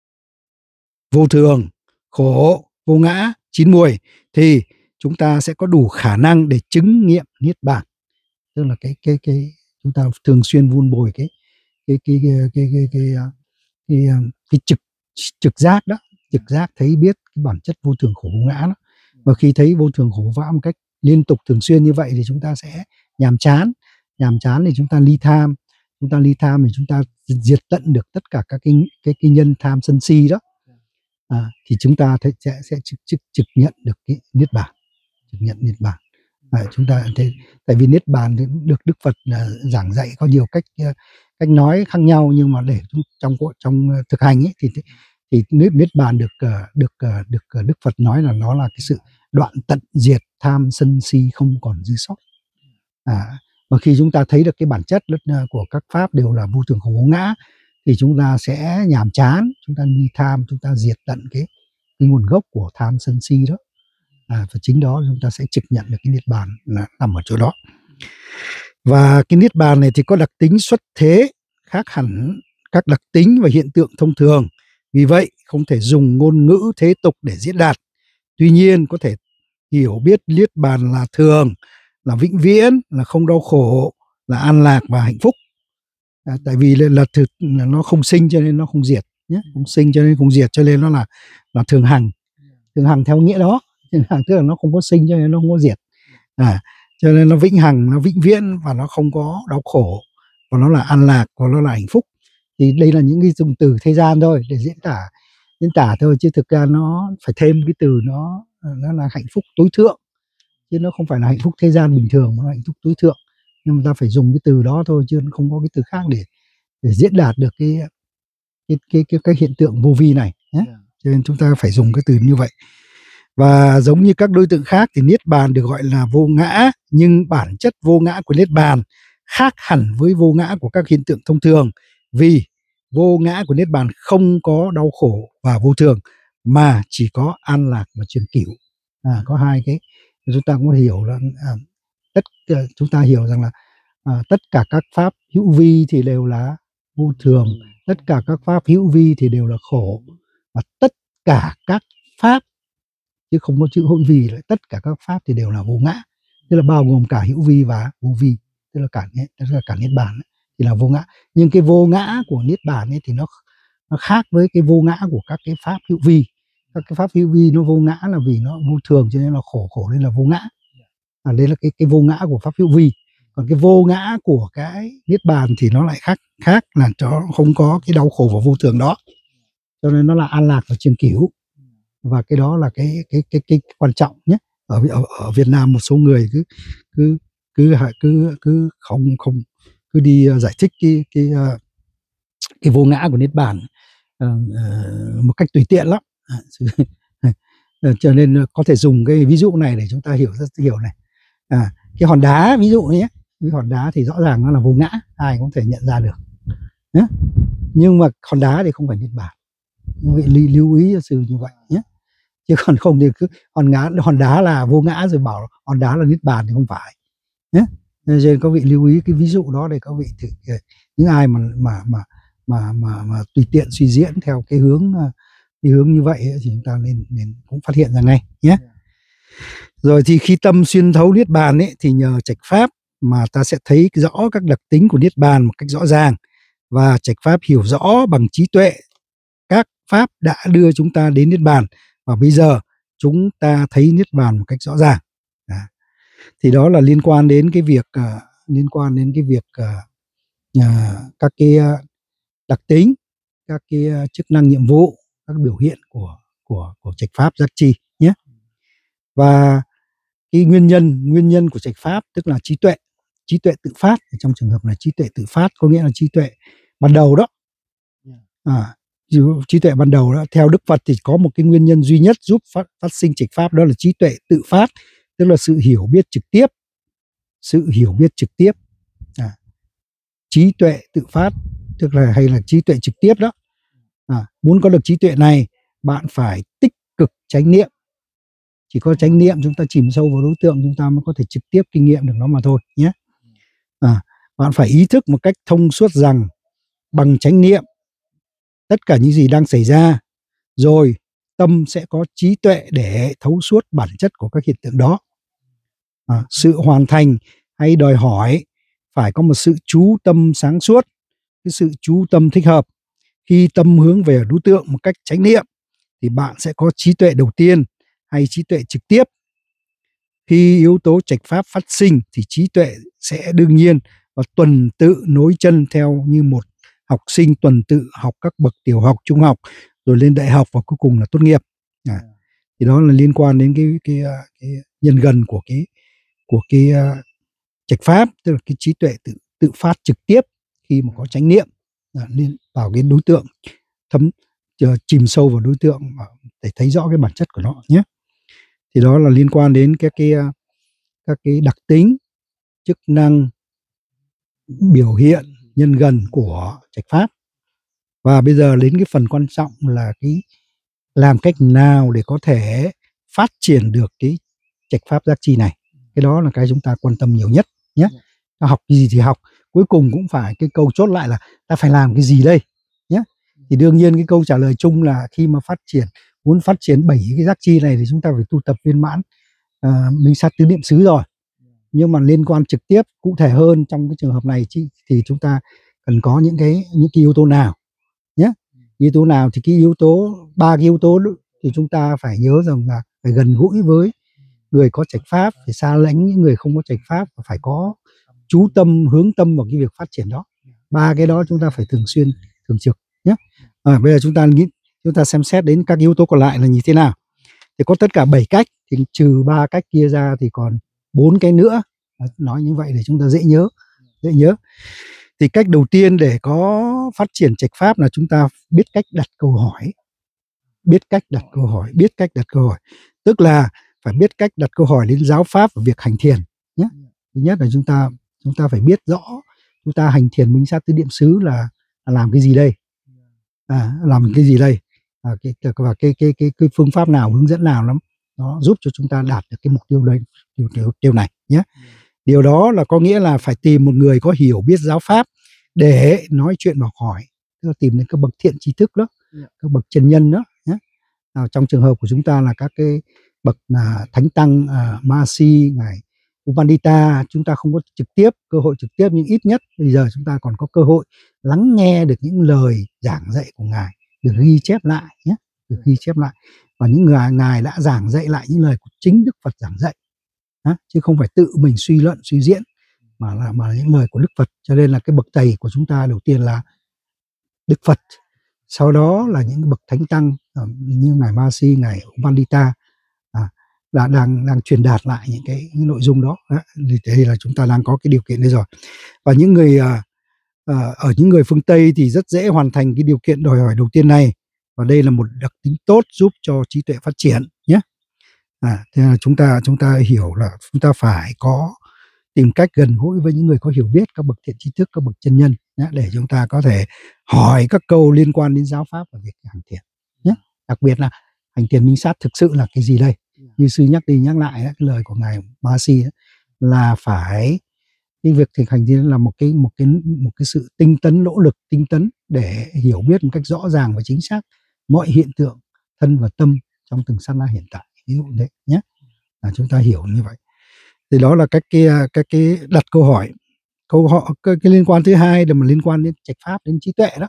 vô thường, khổ, vô ngã, chín muồi, thì chúng ta sẽ có đủ khả năng để chứng nghiệm niết bàn. Tức là cái cái cái chúng ta thường xuyên vun bồi cái cái cái cái cái cái cái, cái, cái, cái trực trực giác đó, trực giác thấy biết cái bản chất vô thường khổ vô ngã đó. Và khi thấy vô thường khổ vô ngã một cách liên tục thường xuyên như vậy thì chúng ta sẽ nhàm chán, nhàm chán thì chúng ta ly tham, chúng ta ly tham thì chúng ta diệt tận được tất cả các cái cái, cái nhân tham sân si đó. À, thì chúng ta sẽ sẽ trực, trực, trực nhận được cái niết bàn, trực nhận niết bàn. À, chúng ta thấy, tại vì niết bàn được Đức Phật là giảng dạy có nhiều cách cách nói khác nhau, nhưng mà để trong trong thực hành ấy, thì thì niết niết bàn được được được Đức Phật nói là nó là cái sự đoạn tận diệt tham sân si không còn dư sót. À, và khi chúng ta thấy được cái bản chất của các pháp đều là vô thường khổ vô ngã, thì chúng ta sẽ nhàm chán, chúng ta ly tham, chúng ta diệt tận cái cái nguồn gốc của tham sân si đó. À, và chính đó chúng ta sẽ trực nhận được cái niết bàn là nằm ở chỗ đó. Và cái niết bàn này thì có đặc tính xuất thế khác hẳn các đặc tính và hiện tượng thông thường, vì vậy không thể dùng ngôn ngữ thế tục để diễn đạt. Tuy nhiên có thể hiểu biết niết bàn là thường, là vĩnh viễn, là không đau khổ, là an lạc và hạnh phúc. À, tại vì là thực là nó không sinh cho nên nó không diệt nhé, không sinh cho nên không diệt, cho nên nó là là thường hằng, thường hằng theo nghĩa đó, thường hằng tức là nó không có sinh cho nên nó không có diệt. À, cho nên nó vĩnh hằng, nó vĩnh viễn, và nó không có đau khổ, và nó là an lạc, và nó là hạnh phúc. Thì đây là những cái dùng từ thế gian thôi để diễn tả diễn tả thôi, chứ thực ra nó phải thêm cái từ nó nó là hạnh phúc tối thượng, chứ nó không phải là hạnh phúc thế gian bình thường, mà là hạnh phúc tối thượng. Nhưng mà ta phải dùng cái từ đó thôi, chứ không có cái từ khác để để diễn đạt được cái cái cái cái, cái hiện tượng vô vi này nhé. Cho nên chúng ta phải dùng cái từ như vậy. Và giống như các đối tượng khác thì niết bàn được gọi là vô ngã, nhưng bản chất vô ngã của niết bàn khác hẳn với vô ngã của các hiện tượng thông thường, vì vô ngã của niết bàn không có đau khổ và vô thường, mà chỉ có an lạc và trường cửu. À, có hai cái chúng ta cũng hiểu là à, tất chúng ta hiểu rằng là à, tất cả các pháp hữu vi thì đều là vô thường, tất cả các pháp hữu vi thì đều là khổ, và tất cả các pháp chứ không có chữ hữu vi. Tất cả các pháp thì đều là vô ngã, tức là bao gồm cả hữu vi và vô vi, tức là cả tức là cả niết bàn ấy, thì là vô ngã. Nhưng cái vô ngã của niết bàn ấy thì nó nó khác với cái vô ngã của các cái pháp hữu vi. Các cái pháp hữu vi nó vô ngã là vì nó vô thường cho nên là khổ, khổ nên là vô ngã. À, đây là cái cái vô ngã của pháp hữu vi. Còn cái vô ngã của cái niết bàn thì nó lại khác, khác là nó không có cái đau khổ và vô thường đó, cho nên nó là an lạc và trường cửu. Và cái đó là cái cái cái cái quan trọng nhé. Ở, ở ở Việt Nam một số người cứ cứ cứ cứ cứ không không cứ đi giải thích cái cái cái vô ngã của niết bàn uh, một cách tùy tiện lắm. Cho nên có thể dùng cái ví dụ này để chúng ta hiểu rất hiểu này. À, cái hòn đá ví dụ nhé, cái hòn đá thì rõ ràng nó là vô ngã, ai cũng thể nhận ra được nhé. Nhưng mà hòn đá thì không phải niết bàn, vậy lưu ý cho sư như vậy nhé. Chứ còn không thì cứ hòn đá hòn đá là vô ngã rồi bảo hòn đá là niết bàn thì không phải nhé. Nên các vị lưu ý cái ví dụ đó để các vị thử, những ai mà mà mà mà mà, mà tùy tiện suy diễn theo cái hướng cái hướng như vậy thì chúng ta nên nên cũng phát hiện ra ngay nhé. Rồi thì khi tâm xuyên thấu niết bàn ấy thì nhờ trạch pháp mà ta sẽ thấy rõ các đặc tính của niết bàn một cách rõ ràng, và trạch pháp hiểu rõ bằng trí tuệ các pháp đã đưa chúng ta đến niết bàn, và bây giờ chúng ta thấy niết bàn một cách rõ ràng. À, thì đó là liên quan đến cái việc uh, liên quan đến cái việc uh, uh, các cái uh, đặc tính, các cái uh, chức năng nhiệm vụ, các biểu hiện của của của trạch pháp giác chi nhé. Và cái nguyên nhân nguyên nhân của trạch pháp tức là trí tuệ, trí tuệ tự phát. Trong trường hợp này trí tuệ tự phát có nghĩa là trí tuệ ban đầu đó. À, trí tuệ ban đầu đó, theo Đức Phật thì có một cái nguyên nhân duy nhất giúp phát, phát sinh trạch pháp, đó là trí tuệ tự phát, tức là sự hiểu biết trực tiếp, sự hiểu biết trực tiếp. À, trí tuệ tự phát tức là hay là trí tuệ trực tiếp đó. À, muốn có được trí tuệ này bạn phải tích cực chánh niệm. Chỉ có chánh niệm, chúng ta chìm sâu vào đối tượng, chúng ta mới có thể trực tiếp kinh nghiệm được nó mà thôi nhé. À, bạn phải ý thức một cách thông suốt rằng bằng chánh niệm tất cả những gì đang xảy ra, rồi tâm sẽ có trí tuệ để thấu suốt bản chất của các hiện tượng đó. À, sự hoàn thành hay đòi hỏi phải có một sự chú tâm sáng suốt, cái sự chú tâm thích hợp. Khi tâm hướng về đối tượng một cách chánh niệm thì bạn sẽ có trí tuệ đầu tiên hay trí tuệ trực tiếp. Khi yếu tố trạch pháp phát sinh thì trí tuệ sẽ đương nhiên và tuần tự nối chân theo như một học sinh tuần tự học các bậc tiểu học, trung học, rồi lên đại học và cuối cùng là tốt nghiệp. À, thì đó là liên quan đến cái cái, cái, cái nhân gần của cái của cái uh, trạch pháp, tức là cái trí tuệ tự tự phát trực tiếp khi mà có chánh niệm à, liên vào cái đối tượng, thấm uh, chìm sâu vào đối tượng để thấy rõ cái bản chất của nó nhé. Thì đó là liên quan đến các cái uh, các cái đặc tính, chức năng, biểu hiện, nhân gần của trạch pháp. Và bây giờ đến cái phần quan trọng là cái làm cách nào để có thể phát triển được cái trạch pháp giác chi này. Cái đó là cái chúng ta quan tâm nhiều nhất nhé. Ta học gì thì học, cuối cùng cũng phải cái câu chốt lại là ta phải làm cái gì đây nhé. Thì đương nhiên cái câu trả lời chung là khi mà phát triển, muốn phát triển bảy cái giác chi này thì chúng ta phải tu tập viên mãn à, minh sát tứ niệm xứ rồi. Nhưng mà liên quan trực tiếp cụ thể hơn trong cái trường hợp này thì chúng ta cần có những cái những cái yếu tố nào nhé. Yếu tố nào thì cái yếu tố ba cái yếu tố thì chúng ta phải nhớ rằng là phải gần gũi với người có trạch pháp, phải xa lánh những người không có trạch pháp, và phải có chú tâm hướng tâm vào cái việc phát triển đó. Ba cái đó chúng ta phải thường xuyên thường trực nhé. À, bây giờ chúng ta nghĩ chúng ta xem xét đến các yếu tố còn lại là như thế nào. Thì có tất cả bảy cách, thì trừ ba cách kia ra thì còn bốn cái nữa. Nói như vậy để chúng ta dễ nhớ, dễ nhớ. Thì cách đầu tiên để có phát triển trạch pháp là chúng ta biết cách đặt câu hỏi. Biết cách đặt câu hỏi, biết cách đặt câu hỏi. Tức là phải biết cách đặt câu hỏi đến giáo pháp và việc hành thiền nhé. Thứ nhất là chúng ta chúng ta phải biết rõ chúng ta hành thiền minh sát tứ niệm xứ là, là làm cái gì đây, à, làm cái gì đây, à, cái, và cái, cái cái cái phương pháp nào, hướng dẫn nào lắm nó giúp cho chúng ta đạt được cái mục tiêu đây, điều, điều, điều này nhé. Điều đó là có nghĩa là phải tìm một người có hiểu biết giáo pháp để nói chuyện và học hỏi, tức là tìm đến các bậc thiện trí thức đó, các bậc chân nhân đó nhé. À, trong trường hợp của chúng ta là các cái bậc là thánh tăng uh, Ma Si, ngài Upandita, chúng ta không có trực tiếp cơ hội trực tiếp, nhưng ít nhất bây giờ chúng ta còn có cơ hội lắng nghe được những lời giảng dạy của ngài, được ghi chép lại nhé, được ghi chép lại, và những người ngài đã giảng dạy lại những lời của chính Đức Phật giảng dạy, đó, chứ không phải tự mình suy luận suy diễn, mà là mà là những lời của Đức Phật. Cho nên là cái bậc thầy của chúng ta đầu tiên là Đức Phật, sau đó là những bậc thánh tăng như ngài Ma Si, ngài Upandita à, là đang đang truyền đạt lại những cái, những nội dung đó. Thì thế là chúng ta đang có cái điều kiện đấy rồi. Và những người à, à, ở những người phương Tây thì rất dễ hoàn thành cái điều kiện đòi hỏi đầu tiên này, và đây là một đặc tính tốt giúp cho trí tuệ phát triển nhé. À, thế là chúng ta chúng ta hiểu là chúng ta phải có tìm cách gần gũi với những người có hiểu biết, các bậc thiện tri thức, các bậc chân nhân nhé, để chúng ta có thể hỏi các câu liên quan đến giáo pháp và việc hành thiền nhé. Đặc biệt là hành thiền minh sát thực sự là cái gì đây? Như sư nhắc đi nhắc lại cái lời của ngài Ma Si là phải cái việc thực hành thiền là một cái một cái một cái sự tinh tấn, nỗ lực tinh tấn để hiểu biết một cách rõ ràng và chính xác mọi hiện tượng thân và tâm trong từng sát na hiện tại, ví dụ đấy nhé, là chúng ta hiểu như vậy. Thì đó là các cái các cái đặt câu hỏi. Câu họ cái, cái liên quan thứ hai là mà liên quan đến trạch pháp, đến trí tuệ đó,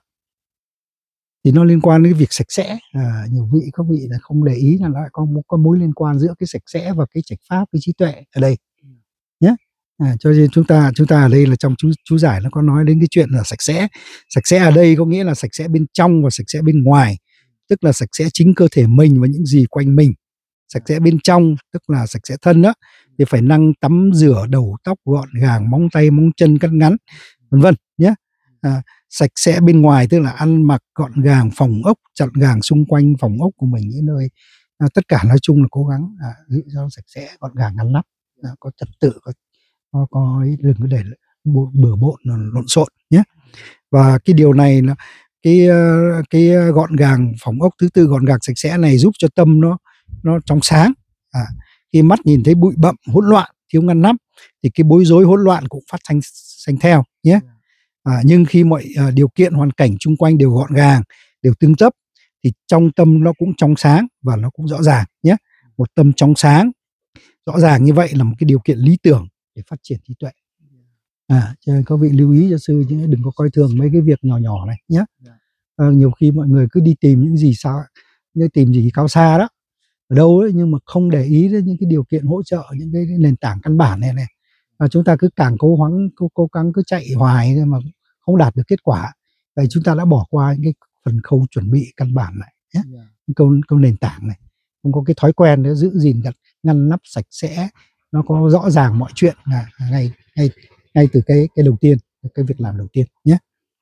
thì nó liên quan đến việc sạch sẽ. À, nhiều vị các vị là không để ý là lại có một có mối liên quan giữa cái sạch sẽ và cái trạch pháp với trí tuệ ở đây nhé. À, cho nên chúng ta chúng ta ở đây là trong chú chú giải nó có nói đến cái chuyện là sạch sẽ. Sạch sẽ ở đây có nghĩa là sạch sẽ bên trong và sạch sẽ bên ngoài, tức là sạch sẽ chính cơ thể mình và những gì quanh mình. Sạch sẽ bên trong tức là sạch sẽ thân đó, thì phải năng tắm rửa, đầu tóc gọn gàng, móng tay móng chân cắt ngắn, vân vân nhé. À, sạch sẽ bên ngoài tức là ăn mặc gọn gàng, phòng ốc chọn gàng xung quanh phòng ốc của mình, những nơi à, tất cả nói chung là cố gắng à, giữ cho sạch sẽ gọn gàng ngăn nắp, à, có trật tự, có có, có đừng có để bừa bộn lộn xộn nhé. Và cái điều này là cái cái gọn gàng phòng ốc, thứ tư gọn gàng sạch sẽ này giúp cho tâm nó nó trong sáng. À, khi mắt nhìn thấy bụi bặm hỗn loạn thiếu ngăn nắp thì cái bối rối hỗn loạn cũng phát sinh sinh theo nhé. À, nhưng khi mọi uh, điều kiện hoàn cảnh chung quanh đều gọn gàng, đều tương tất thì trong tâm nó cũng trong sáng và nó cũng rõ ràng nhé. Một tâm trong sáng rõ ràng như vậy là một cái điều kiện lý tưởng để phát triển trí tuệ. À, cho nên các vị lưu ý cho sư chứ đừng có coi thường mấy cái việc nhỏ nhỏ này nhé. À, nhiều khi mọi người cứ đi tìm những gì sao, như tìm gì cao xa đó ở đâu ấy, nhưng mà không để ý đến những cái điều kiện hỗ trợ, những cái nền tảng căn bản này này, và chúng ta cứ càng cố gắng cố, cố gắng cứ chạy hoài mà không đạt được kết quả, vậy chúng ta đã bỏ qua những cái phần khâu chuẩn bị căn bản này nhé. Yeah. câu câu nền tảng này, không có cái thói quen để giữ gìn ngăn nắp sạch sẽ, nó có rõ ràng mọi chuyện là ngay ngay ngay từ cái cái đầu tiên, cái việc làm đầu tiên nhé.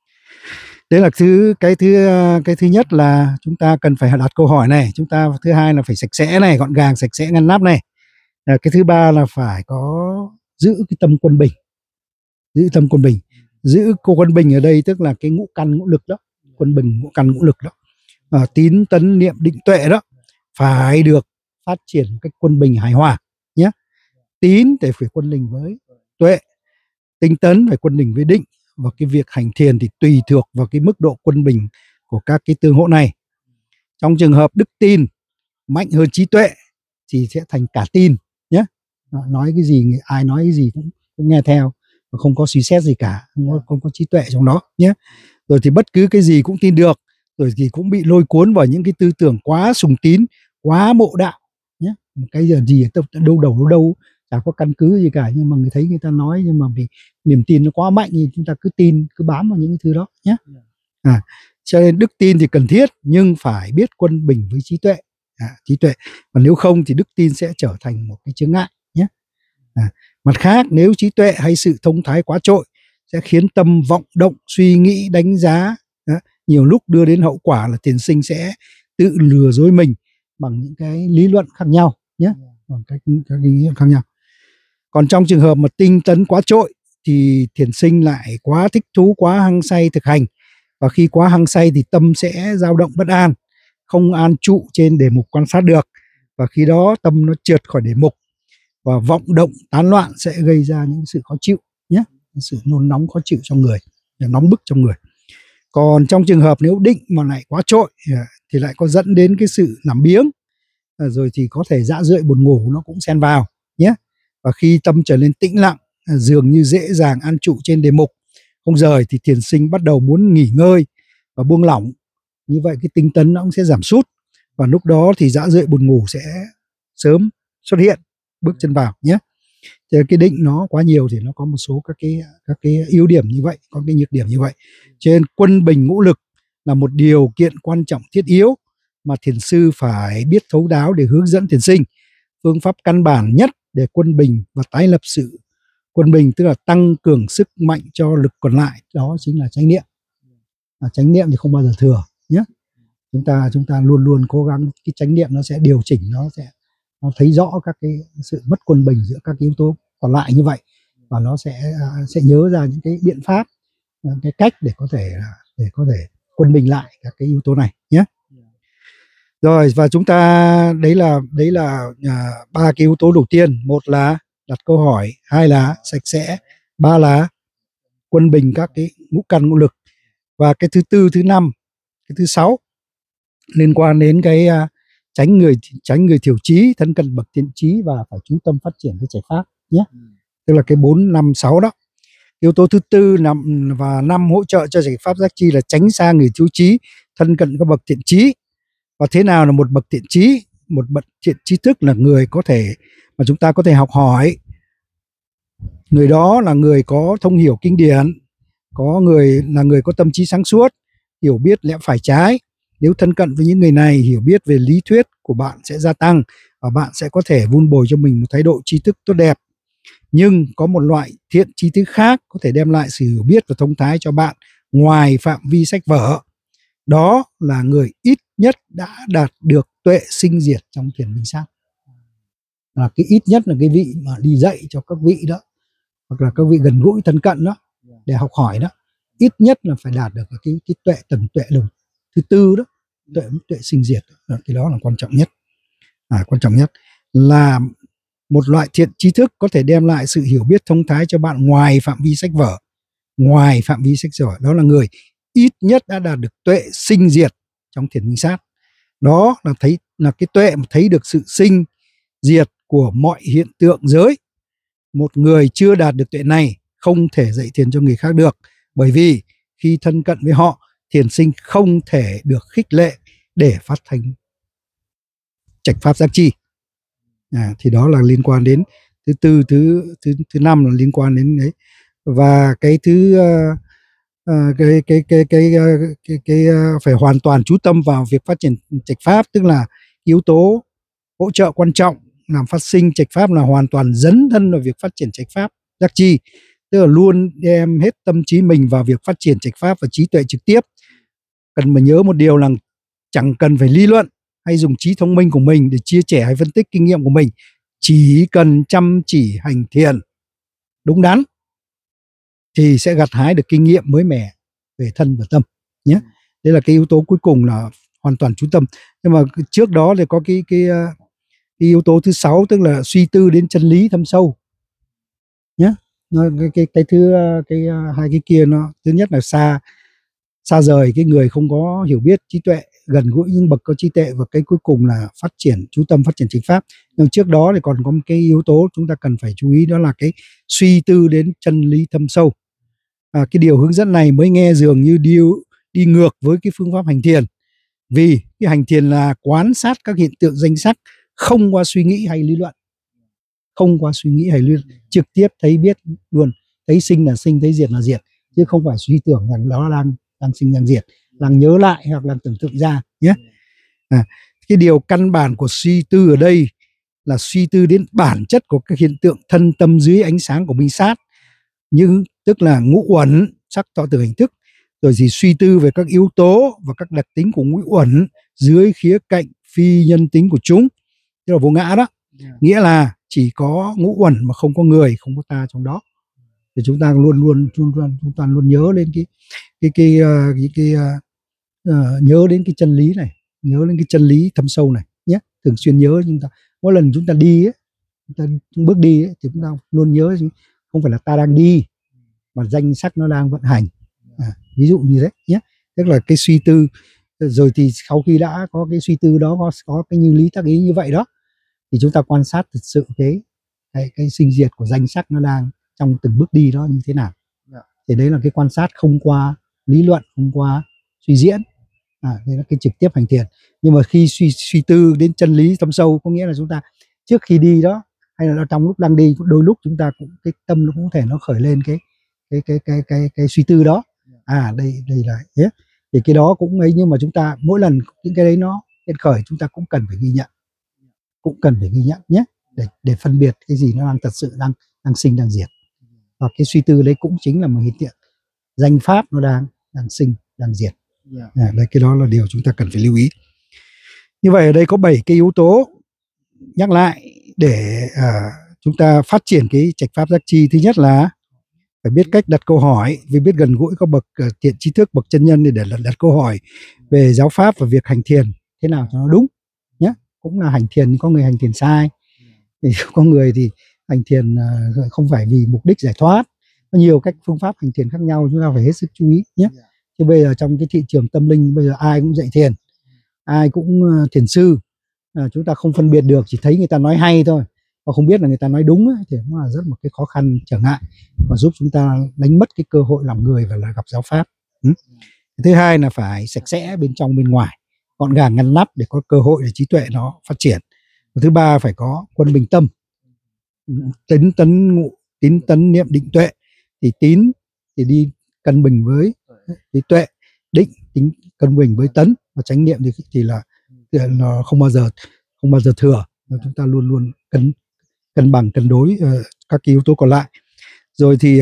Đấy là thứ cái thứ cái thứ nhất là chúng ta cần phải đặt câu hỏi này. Chúng ta thứ hai là phải sạch sẽ này, gọn gàng, sạch sẽ, ngăn nắp này. À, cái thứ ba là phải có giữ cái tâm quân bình, giữ tâm quân bình, giữ cô quân bình ở đây tức là cái ngũ căn ngũ lực đó, quân bình ngũ căn ngũ lực đó, à, tín tấn niệm định tuệ đó phải được phát triển một cách quân bình hài hòa nhé. Tín để phải quân bình với tuệ, tinh tấn phải quân bình với định, và cái việc hành thiền thì tùy thuộc vào cái mức độ quân bình của các cái tương hỗ này. Trong trường hợp đức tin mạnh hơn trí tuệ thì sẽ thành cả tin nhé. Nói cái gì ai nói cái gì cũng, cũng nghe theo và không có suy xét gì cả, không có, không có trí tuệ trong đó nhé. Rồi thì bất cứ cái gì cũng tin được, rồi thì cũng bị lôi cuốn vào những cái tư tưởng quá sùng tín, quá mộ đạo nhé. Cái giờ gì đâu đâu đâu đâu chả có căn cứ gì cả, nhưng mà người thấy người ta nói, nhưng mà vì niềm tin nó quá mạnh thì chúng ta cứ tin, cứ bám vào những cái thứ đó nhé. À, cho nên đức tin thì cần thiết nhưng phải biết quân bình với trí tuệ, à, trí tuệ, và nếu không thì đức tin sẽ trở thành một cái chướng ngại nhé. À, mặt khác nếu trí tuệ hay sự thông thái quá trội sẽ khiến tâm vọng động, suy nghĩ, đánh giá, đó, nhiều lúc đưa đến hậu quả là thiền sinh sẽ tự lừa dối mình bằng những cái lý luận khác nhau nhé, bằng cách các lý luận khác nhau. Còn trong trường hợp mà tinh tấn quá trội thì thiền sinh lại quá thích thú, quá hăng say thực hành, và khi quá hăng say thì tâm sẽ dao động bất an, không an trụ trên đề mục quan sát được, và khi đó tâm nó trượt khỏi đề mục và vọng động tán loạn sẽ gây ra những sự khó chịu nhé, sự nôn nóng khó chịu trong người, nóng bức trong người. Còn trong trường hợp nếu định mà lại quá trội thì lại có dẫn đến cái sự làm biếng, à, rồi thì có thể dã rượi buồn ngủ nó cũng xen vào nhé. Và khi tâm trở nên tĩnh lặng, à, dường như dễ dàng an trụ trên đề mục không rời, thì thiền sinh bắt đầu muốn nghỉ ngơi và buông lỏng. Như vậy cái tinh tấn nó cũng sẽ giảm sút, và lúc đó thì dã rượi buồn ngủ sẽ sớm xuất hiện, bước chân vào nhé. Thì cái định nó quá nhiều thì nó có một số các cái các cái ưu điểm như vậy, có cái nhược điểm như vậy. Cho nên quân bình ngũ lực là một điều kiện quan trọng thiết yếu mà thiền sư phải biết thấu đáo để hướng dẫn thiền sinh. Phương pháp căn bản nhất để quân bình và tái lập sự quân bình, tức là tăng cường sức mạnh cho lực còn lại, đó chính là chánh niệm. À, chánh niệm thì không bao giờ thừa nhé. Chúng ta chúng ta luôn luôn cố gắng, cái chánh niệm nó sẽ điều chỉnh, nó sẽ nó thấy rõ các cái sự mất quân bình giữa các yếu tố còn lại như vậy, và nó sẽ sẽ nhớ ra những cái biện pháp, cái cách để có thể để có thể quân bình lại các cái yếu tố này nhé. Rồi, và chúng ta đấy là đấy là à, ba cái yếu tố đầu tiên. Một là đặt câu hỏi, hai là sạch sẽ, ba là quân bình các cái ngũ căn ngũ lực. Và cái thứ tư, thứ năm, cái thứ sáu liên quan đến cái uh, tránh người tránh người thiểu trí, thân cận bậc thiện trí, và phải chú tâm phát triển cái trạch pháp nhé. Ừ. Tức là cái bốn năm sáu đó. Yếu tố thứ tư năm và năm hỗ trợ cho trạch pháp giác chi là tránh xa người thiếu trí, thân cận các bậc thiện trí. Và thế nào là một bậc thiện trí? Một bậc thiện trí thức là người có thể mà chúng ta có thể học hỏi. Người đó là người có thông hiểu kinh điển, có người là người có tâm trí sáng suốt, hiểu biết lẽ phải trái. Nếu thân cận với những người này, hiểu biết về lý thuyết của bạn sẽ gia tăng, và bạn sẽ có thể vun bồi cho mình một thái độ tri thức tốt đẹp. Nhưng có một loại thiện tri thức khác có thể đem lại sự hiểu biết và thông thái cho bạn ngoài phạm vi sách vở. Đó là người ít nhất đã đạt được tuệ sinh diệt trong thiền minh sát. Là cái ít nhất là cái vị mà đi dạy cho các vị đó, hoặc là các vị gần gũi thân cận đó, để học hỏi đó, ít nhất là phải đạt được cái cái tuệ tầng tuệ lần thứ tư đó, tuệ tuệ sinh diệt đó. Cái đó là quan trọng nhất. À, quan trọng nhất là một loại thiện tri thức có thể đem lại sự hiểu biết thông thái cho bạn ngoài phạm vi sách vở, ngoài phạm vi sách vở. Đó là người ít nhất đã đạt được tuệ sinh diệt trong thiền minh sát. Đó là thấy là cái tuệ mà thấy được sự sinh diệt của mọi hiện tượng giới. Một người chưa đạt được tuệ này không thể dạy thiền cho người khác được, bởi vì khi thân cận với họ, thiền sinh không thể được khích lệ để phát thành trạch pháp giác chi. À, thì đó là liên quan đến thứ tư, thứ thứ thứ năm là liên quan đến đấy. Và cái thứ uh, uh, cái cái cái cái cái, cái, cái uh, phải hoàn toàn chú tâm vào việc phát triển trạch pháp, tức là yếu tố hỗ trợ quan trọng làm phát sinh trạch pháp là hoàn toàn dấn thân vào việc phát triển trạch pháp giác chi, tức là luôn đem hết tâm trí mình vào việc phát triển trạch pháp và trí tuệ trực tiếp. Cần mà nhớ một điều là chẳng cần phải lý luận hay dùng trí thông minh của mình để chia sẻ hay phân tích kinh nghiệm của mình, chỉ cần chăm chỉ hành thiền đúng đắn thì sẽ gặt hái được kinh nghiệm mới mẻ về thân và tâm nhé. Đây là cái yếu tố cuối cùng là hoàn toàn chú tâm. Nhưng mà trước đó thì có cái cái, cái yếu tố thứ sáu, tức là suy tư đến chân lý thâm sâu nhé. Cái, cái cái thứ cái hai cái kia nó thứ nhất là xa xa rời cái người không có hiểu biết trí tuệ, gần gũi những bậc có trí tuệ, và cái cuối cùng là phát triển chú tâm phát triển chính pháp. Nhưng trước đó thì còn có một cái yếu tố chúng ta cần phải chú ý, đó là cái suy tư đến chân lý thâm sâu. À, cái điều hướng dẫn này mới nghe dường như đi, đi ngược với cái phương pháp hành thiền, vì cái hành thiền là quan sát các hiện tượng danh sắc không qua suy nghĩ hay lý luận, không qua suy nghĩ hay lý luận, trực tiếp thấy biết luôn, thấy sinh là sinh, thấy diệt là diệt, chứ không phải suy tưởng rằng đó đang đang sinh đang diệt, đang nhớ lại hoặc là tưởng tượng ra nhé. À, cái điều căn bản của suy tư ở đây là suy tư đến bản chất của các hiện tượng thân tâm dưới ánh sáng của minh sát, nhưng tức là ngũ uẩn sắc thọ tưởng hành thức, rồi thì suy tư về các yếu tố và các đặc tính của ngũ uẩn dưới khía cạnh phi nhân tính của chúng, tức là vô ngã đó. Yeah. Nghĩa là chỉ có ngũ uẩn mà không có người, không có ta trong đó. Thì chúng ta luôn luôn chúng ta, chúng ta luôn nhớ đến cái cái cái cái, cái, cái uh, nhớ đến cái chân lý này, nhớ đến cái chân lý thâm sâu này nhé. Thường xuyên nhớ, chúng ta mỗi lần chúng ta đi ấy, chúng ta bước đi ấy, thì chúng ta luôn nhớ không phải là ta đang đi, mà danh sắc nó đang vận hành. À, ví dụ như thế nhé. Tức là cái suy tư Rồi thì sau khi đã có cái suy tư đó, có có cái như lý tác ý như vậy đó, thì chúng ta quan sát thực sự cái cái, cái sinh diệt của danh sắc nó đang trong từng bước đi đó như thế nào. Yeah. Thì đấy là cái quan sát không qua lý luận, không qua suy diễn, à, đây là cái trực tiếp hành thiền. Nhưng mà khi suy suy tư đến chân lý thâm sâu, có nghĩa là chúng ta trước khi đi đó hay là trong lúc đang đi, đôi lúc chúng ta cũng cái tâm nó cũng có thể nó khởi lên cái cái cái cái cái, cái suy tư đó. À đây đây là yeah. Thì cái đó cũng ấy, nhưng mà chúng ta mỗi lần những cái đấy nó hiện khởi, chúng ta cũng cần phải ghi nhận, cũng cần phải ghi nhận nhé, để để phân biệt cái gì nó đang thật sự đang đang sinh đang diệt. Và cái suy tư đấy cũng chính là một hiện tượng danh pháp nó đang đang sinh đang diệt. Yeah. À, đấy, cái đó là điều chúng ta cần phải lưu ý. Như vậy ở đây có bảy cái yếu tố nhắc lại để à, chúng ta phát triển cái trạch pháp giác chi. Thứ nhất là phải biết cách đặt câu hỏi, vì biết gần gũi các bậc uh, thiện tri thức, bậc chân nhân để, để đặt câu hỏi về giáo pháp và việc hành thiền thế nào cho nó đúng nhé. Cũng là hành thiền, có người hành thiền sai, thì có người thì hành thiền uh, không phải vì mục đích giải thoát. Có nhiều cách phương pháp hành thiền khác nhau, chúng ta phải hết sức chú ý nhé. Chứ bây giờ trong cái thị trường tâm linh bây giờ ai cũng dạy thiền, ai cũng uh, thiền sư, uh, chúng ta không phân biệt được, chỉ thấy người ta nói hay thôi và không biết là người ta nói đúng ấy, thì nó là rất một cái khó khăn trở ngại và giúp chúng ta đánh mất cái cơ hội làm người và là gặp giáo pháp. Ừ. Thứ hai là phải sạch sẽ bên trong bên ngoài, gọn gàng ngăn nắp để có cơ hội để trí tuệ nó phát triển. Và thứ ba phải có quân bình tâm, tín tấn ngụ, tín tấn niệm định tuệ. Thì tín thì đi cân bình với trí tuệ, định tính cân bình với tấn, và chánh niệm thì thì là nó không bao giờ không bao giờ thừa, chúng ta luôn luôn cân cân bằng cân đối uh, các yếu tố còn lại. Rồi thì uh,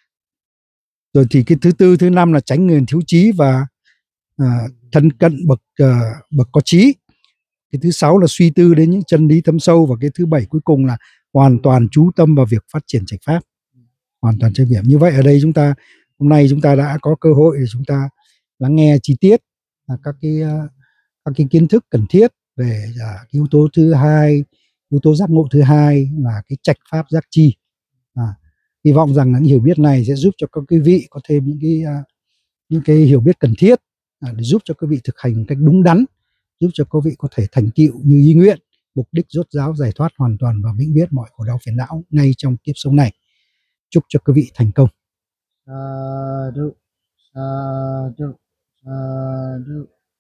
rồi thì cái thứ tư thứ năm là tránh người thiếu trí và uh, thân cận bậc uh, bậc có trí. Cái thứ sáu là suy tư đến những chân lý thâm sâu, và cái thứ bảy cuối cùng là hoàn toàn chú tâm vào việc phát triển trạch pháp, hoàn toàn trách nhiệm. Như vậy ở đây chúng ta hôm nay chúng ta đã có cơ hội để chúng ta lắng nghe chi tiết là các cái uh, các cái kiến thức cần thiết về uh, yếu tố thứ hai, yếu tố giác ngộ thứ hai là cái trạch pháp giác chi. À, hy vọng rằng những hiểu biết này sẽ giúp cho các quý vị có thêm những cái uh, những cái hiểu biết cần thiết uh, để giúp cho quý vị thực hành một cách đúng đắn, giúp cho quý vị có thể thành tựu như ý nguyện, mục đích rốt ráo giải thoát hoàn toàn và vĩnh viễn mọi khổ đau phiền não ngay trong kiếp sống này. Chúc cho quý vị thành công. Sadhu, sadhu, sadhu.